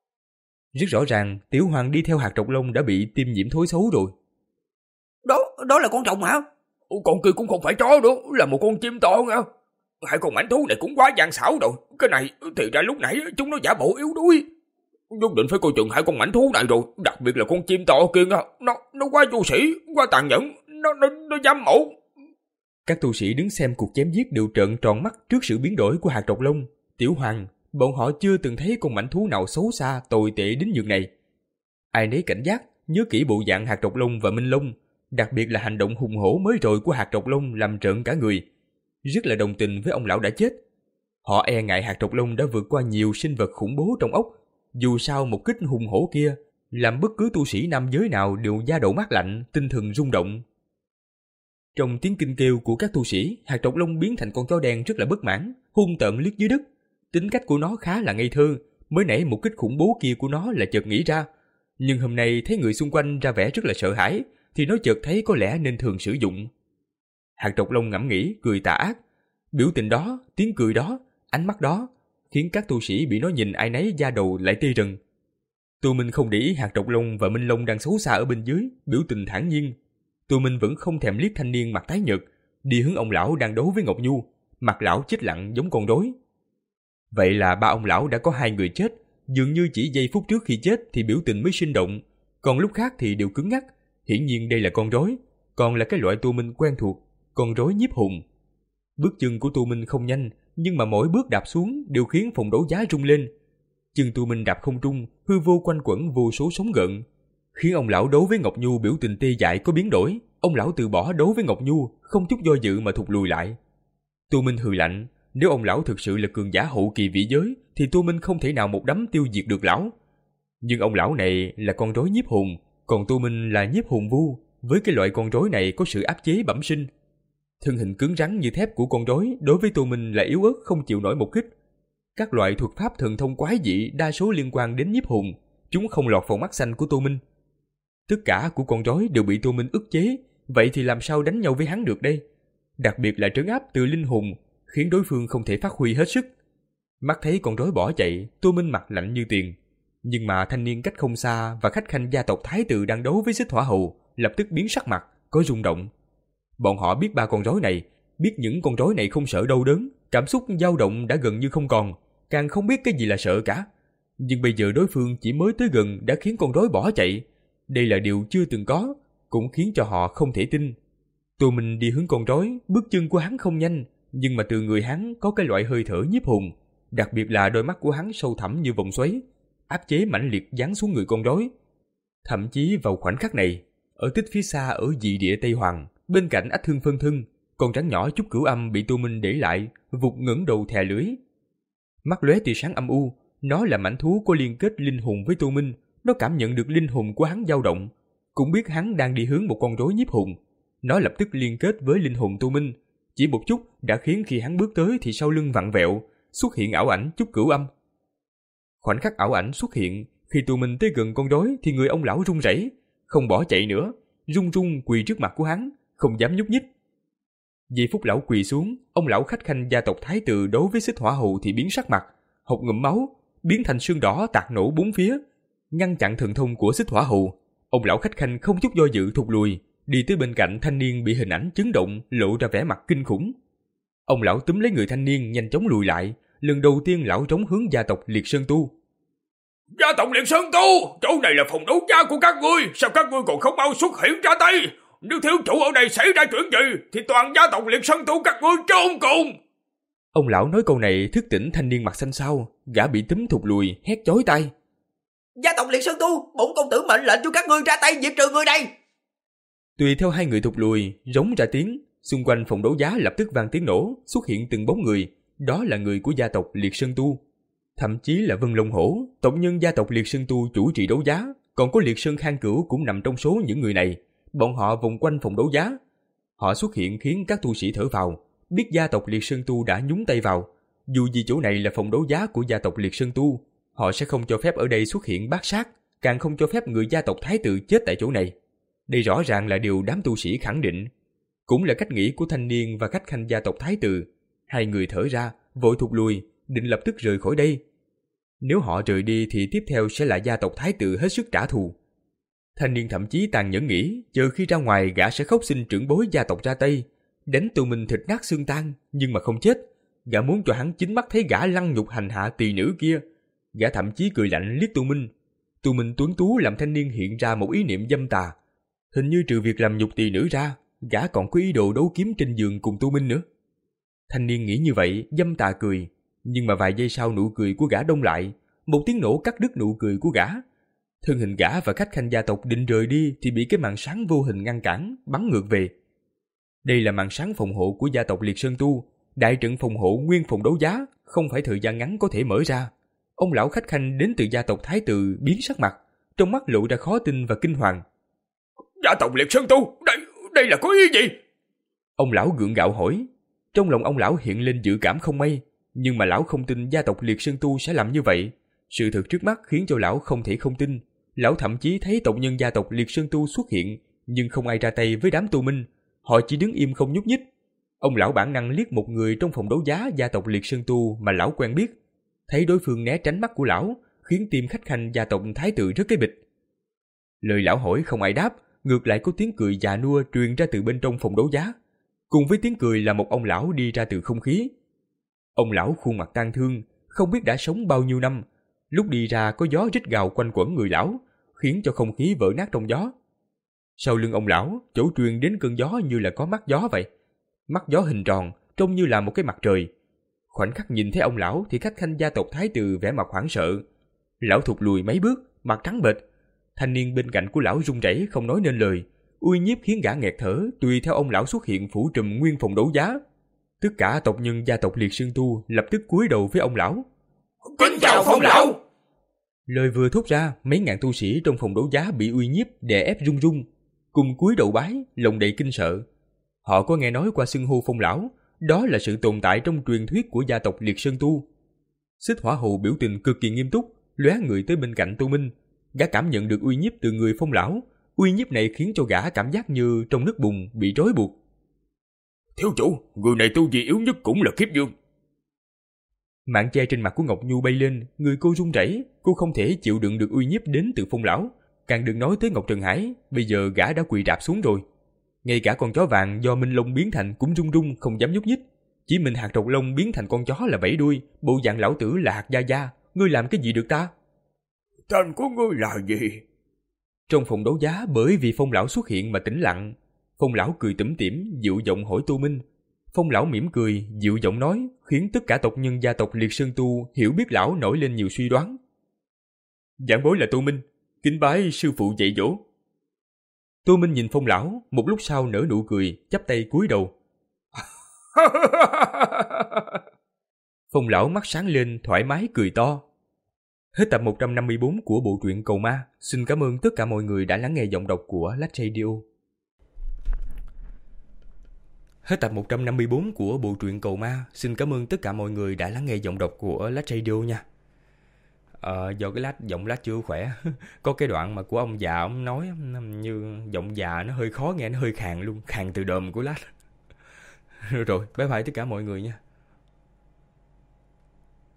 Rất rõ ràng, Tiểu Hoàng đi theo hạt trọc lông đã bị tiêm nhiễm thối xấu rồi. Đó, đó là con rồng hả? Con kia cũng không phải chó nữa, là một con chim to nha. Hai con mãnh thú này cũng quá gian xảo rồi. Cái này thì ra lúc nãy chúng nó giả bộ yếu đuối. Nhất định phải coi chừng hai con mãnh thú này rồi. Đặc biệt là con chim to kia nha. Nó, nó quá vô sĩ, quá tàn nhẫn. Nó, nó, nó dám mổ. Các tu sĩ đứng xem cuộc chém giết đều trợn tròn mắt trước sự biến đổi của hạt trọc lông. Tiểu Hoàng, bọn họ chưa từng thấy con mãnh thú nào xấu xa, tồi tệ đến nhường này. Ai nấy cảnh giác, nhớ kỹ bộ dạng hạt trọc lông và Minh Long, đặc biệt là hành động hùng hổ mới rồi của hạt trọc lông làm trợn cả người. Rất là đồng tình với ông lão đã chết. Họ e ngại hạt trọc lông đã vượt qua nhiều sinh vật khủng bố trong ốc. Dù sao một kích hùng hổ kia làm bất cứ tu sĩ nam giới nào đều da đầu mát lạnh, tinh thần rung động. Trong tiếng kinh kêu của các tu sĩ, hạt trọc lông biến thành con chó đen rất là bất mãn, hung tợn liếc dưới đất. Tính cách của nó khá là ngây thơ, mới nãy một kích khủng bố kia của nó là chợt nghĩ ra. Nhưng hôm nay thấy người xung quanh ra vẻ rất là sợ hãi, thì nó chợt thấy có lẽ nên thường sử dụng. Hạt trọc lông ngẫm nghĩ, cười tà ác. Biểu tình đó, tiếng cười đó, ánh mắt đó, khiến các tu sĩ bị nó nhìn ai nấy da đầu lại tê rần. Tô Minh không để ý hạt trọc lông và Minh Long đang xấu xa ở bên dưới, biểu tình thản nhiên. Tô Minh vẫn không thèm liếc thanh niên mặt tái nhợt, đi hướng ông lão đang đấu với Ngọc Nhu, mặt lão chết lặng giống con rối. Vậy là ba ông lão đã có hai người chết, dường như chỉ giây phút trước khi chết thì biểu tình mới sinh động, còn lúc khác thì đều cứng ngắc. Hiển nhiên đây là con rối, còn là cái loại Tô Minh quen thuộc, con rối nhiếp hồn. Bước chân của Tô Minh không nhanh, nhưng mà mỗi bước đạp xuống đều khiến phòng đấu giá rung lên. Chân Tô Minh đạp không trung, hư vô quanh quẩn vô số sóng gợn, khiến ông lão đấu với Ngọc Nhu biểu tình tê dại có biến đổi. Ông lão từ bỏ đấu với Ngọc Nhu, không chút do dự mà thụt lùi lại. Tô Minh hừ lạnh, nếu ông lão thực sự là cường giả hậu kỳ vị giới thì Tô Minh không thể nào một đấm tiêu diệt được lão. Nhưng ông lão này là con rối nhiếp hồn, còn Tô Minh là nhiếp hồn vu, với cái loại con rối này có sự áp chế bẩm sinh. Thân hình cứng rắn như thép của con rối đối với Tô Minh là yếu ớt không chịu nổi một kích. Các loại thuật pháp thần thông quái dị đa số liên quan đến nhiếp hồn, chúng không lọt vào mắt xanh của Tô Minh. Tất cả của con rối đều bị Tô Minh ức chế, vậy thì làm sao đánh nhau với hắn được đây? Đặc biệt là trấn áp từ linh hồn, khiến đối phương không thể phát huy hết sức. Mắt thấy con rối bỏ chạy, Tô Minh mặt lạnh như tiền, Nhưng mà thanh niên cách không xa và khách khanh gia tộc Thái Tử đang đấu với Xích Hỏa Hầu lập tức biến sắc mặt, có rung động. Bọn họ biết ba con rối này, biết những con rối này không sợ đau đớn, cảm xúc dao động đã gần như không còn, càng không biết cái gì là sợ cả. Nhưng bây giờ đối phương chỉ mới tới gần đã khiến con rối bỏ chạy. Đây là điều chưa từng có, cũng khiến cho họ không thể tin. Tô Minh đi hướng con rối, bước chân của hắn không nhanh, nhưng mà từ người hắn có cái loại hơi thở nhiếp hồn, đặc biệt là đôi mắt của hắn sâu thẳm như vòng xoáy, áp chế mãnh liệt giáng xuống người con rối. Thậm chí vào khoảnh khắc này, ở tích phía xa ở dị địa Tây Hoàng, bên cạnh Ách Thương phân thân, con rắn nhỏ Trúc Cửu Âm bị Tô Minh để lại, vụt ngẩng đầu thè lưỡi. Mắt lóe tia sáng âm u, nó là mãnh thú có liên kết linh hồn với Tô Minh, nó cảm nhận được linh hồn của hắn dao động, cũng biết hắn đang đi hướng một con rối nhiếp hồn. Nó lập tức liên kết với linh hồn Tô Minh, chỉ một chút đã khiến khi hắn bước tới thì sau lưng vặn vẹo, xuất hiện ảo ảnh Trúc Cửu Âm. Khoảnh khắc ảo ảnh xuất hiện, khi Tô Minh tới gần con rối thì người ông lão run rẩy, không bỏ chạy nữa, run run quỳ trước mặt của hắn, không dám nhúc nhích. Giây phút lão quỳ xuống, ông lão khách khanh gia tộc Thái Tử đối với Xích Hỏa Hầu thì biến sắc mặt, hộc ngụm máu, biến thành sương đỏ tạt nổ bốn phía, ngăn chặn thần thông của Xích Hỏa Hầu. Ông lão khách khanh không chút do dự thụt lùi, đi tới bên cạnh thanh niên bị hình ảnh chấn động, lộ ra vẻ mặt kinh khủng. Ông lão túm lấy người thanh niên nhanh chóng lùi lại, lần đầu tiên lão trống hướng gia tộc Liệt Sơn Tu. Gia tộc Liệt Sơn Tu, chỗ này là phòng đấu giá của các ngươi, sao các ngươi còn không mau xuất hiện ra tay? Nếu thiếu chủ ở đây xảy ra chuyện gì thì toàn gia tộc Liệt Sơn Tu các ngươi trốn cùng. Ông lão nói câu này thức tỉnh thanh niên mặt xanh xao, gã bị túm thụt lùi, hét chói tai. Gia tộc Liệt Sơn Tu, bổn công tử mệnh lệnh cho các ngươi ra tay diệt trừ người này. Tùy theo hai người thụt lùi, rống ra tiếng, xung quanh phòng đấu giá lập tức vang tiếng nổ, xuất hiện từng bóng người, đó là người của gia tộc Liệt Sơn Tu. Thậm chí là Vân Long Hổ, tổng nhân gia tộc Liệt Sơn Tu chủ trì đấu giá, còn có Liệt Sơn Khang Cửu cũng nằm trong số những người này. Bọn họ vòng quanh phòng đấu giá. Họ xuất hiện khiến các tu sĩ thở phào, biết gia tộc Liệt Sơn Tu đã nhúng tay vào. Dù gì chỗ này là phòng đấu giá của gia tộc Liệt Sơn Tu, họ sẽ không cho phép ở đây xuất hiện bát sát, càng không cho phép người gia tộc Thái Tử chết tại chỗ này. Đây rõ ràng là điều đám tu sĩ khẳng định, cũng là cách nghĩ của thanh niên và khách khanh gia tộc Thái Tử. Hai người thở ra, vội thụt lùi, định lập tức rời khỏi đây. Nếu họ rời đi thì tiếp theo sẽ là gia tộc Thái Tử hết sức trả thù. Thanh niên thậm chí tàn nhẫn nghĩ, chờ khi ra ngoài gã sẽ khóc xin trưởng bối gia tộc ra tay, đánh Tô Minh thịt nát xương tan, nhưng mà không chết. Gã muốn cho hắn chính mắt thấy gã lăng nhục hành hạ tỳ nữ kia. Gã thậm chí cười lạnh liếc Tô Minh. Tô Minh tuấn tú làm thanh niên hiện ra một ý niệm dâm tà. Hình như trừ việc làm nhục tỳ nữ ra, gã còn có ý đồ đấu kiếm trên giường cùng Tô Minh nữa. Thanh niên nghĩ như vậy, dâm tà cười, nhưng mà vài giây sau nụ cười của gã đông lại, một tiếng nổ cắt đứt nụ cười của gã. Thân hình gã và khách khanh gia tộc định rời đi thì bị cái màn sáng vô hình ngăn cản, bắn ngược về. Đây là màn sáng phòng hộ của gia tộc Liệt Sơn Tu, đại trận phòng hộ nguyên phòng đấu giá, không phải thời gian ngắn có thể mở ra. Ông lão khách khanh đến từ gia tộc Thái Tử biến sắc mặt, trong mắt lộ ra khó tin và kinh hoàng. Gia tộc Liệt Sơn Tu, đây, đây là có ý gì? Ông lão gượng gạo hỏi. Trong lòng ông lão hiện lên dự cảm không may, nhưng mà lão không tin gia tộc Liệt Sơn Tu sẽ làm như vậy. Sự thật trước mắt khiến cho lão không thể không tin. Lão thậm chí thấy tộc nhân gia tộc Liệt Sơn Tu xuất hiện, nhưng không ai ra tay với đám Tô Minh. Họ chỉ đứng im không nhúc nhích. Ông lão bản năng liếc một người trong phòng đấu giá gia tộc Liệt Sơn Tu mà lão quen biết. Thấy đối phương né tránh mắt của lão, khiến tim khách khanh gia tộc Thái Tử rất cái bịch. Lời lão hỏi không ai đáp, ngược lại có tiếng cười già nua truyền ra từ bên trong phòng đấu giá. Cùng với tiếng cười là một ông lão đi ra từ không khí. Ông lão khuôn mặt tang thương, không biết đã sống bao nhiêu năm. Lúc đi ra có gió rít gào quanh quẩn người lão, khiến cho không khí vỡ nát trong gió. Sau lưng ông lão, chỗ truyền đến cơn gió như là có mắt gió vậy. Mắt gió hình tròn, trông như là một cái mặt trời. Khoảnh khắc nhìn thấy ông lão thì khách khanh gia tộc Thái Tử vẻ mặt hoảng sợ. Lão thụt lùi mấy bước, mặt trắng bệch. Thanh niên bên cạnh của lão run rẩy không nói nên lời, uy nhiếp khiến gã nghẹt thở. Tùy theo ông lão xuất hiện phủ trùm nguyên phòng đấu giá. Tất cả tộc nhân gia tộc Liệt Sơn Tu lập tức cúi đầu với ông lão. Kính chào phong lão. Lời vừa thốt ra, mấy ngàn tu sĩ trong phòng đấu giá bị uy nhiếp đè ép run run, cùng cúi đầu bái, lòng đầy kinh sợ. Họ có nghe nói qua xưng hô phong lão, đó là sự tồn tại trong truyền thuyết của gia tộc Liệt Sơn Tu. Xích Hỏa Hầu biểu tình cực kỳ nghiêm túc, lóe người tới bên cạnh Tô Minh. Gã cảm nhận được uy nhiếp từ người phong lão, uy nhiếp này khiến cho gã cảm giác như trong nước bùn bị trói buộc. Thiếu chủ, người này tu vi yếu nhất cũng là Kiếp Dương. Mạng che trên mặt của Ngọc Nhu bay lên, người cô run rẩy, cô không thể chịu đựng được uy hiếp đến từ Phong lão, càng đừng nói tới Ngọc Trần Hải, bây giờ gã đã quỳ rạp xuống rồi. Ngay cả con chó vàng do Minh Long biến thành cũng run run không dám nhúc nhích. Chỉ mình hạt Độc Long biến thành con chó là vẫy đuôi, bộ dạng lão tử là hạt Gia Gia, ngươi làm cái gì được ta? Tên của ngươi là gì? Trong phòng đấu giá bởi vì Phong lão xuất hiện mà tĩnh lặng. Phong lão cười tủm tỉm, dịu giọng hỏi Tô Minh. Phong lão mỉm cười, dịu giọng nói, khiến tất cả tộc nhân gia tộc Liệt Sơn Tu hiểu biết lão nổi lên nhiều suy đoán. Giảng bối là Tô Minh, kính bái sư phụ dạy dỗ. Tô Minh nhìn Phong lão, một lúc sau nở nụ cười, chắp tay cúi đầu. Phong lão mắt sáng lên, thoải mái cười to. Hết tập một trăm năm mươi bốn của bộ truyện Cầu Ma. Xin cảm ơn tất cả mọi người đã lắng nghe giọng đọc của Lách Radio. Hết tập một trăm năm mươi bốn của bộ truyện Cầu Ma. Xin cảm ơn tất cả mọi người đã lắng nghe giọng đọc của Lách Radio nha. Ờ, do cái lách, giọng lách chưa khỏe. Có cái đoạn mà của ông già, ông nói như giọng già nó hơi khó nghe, nó hơi khàn luôn, khàn từ đờm của lách. Rồi, bye bye tất cả mọi người nha.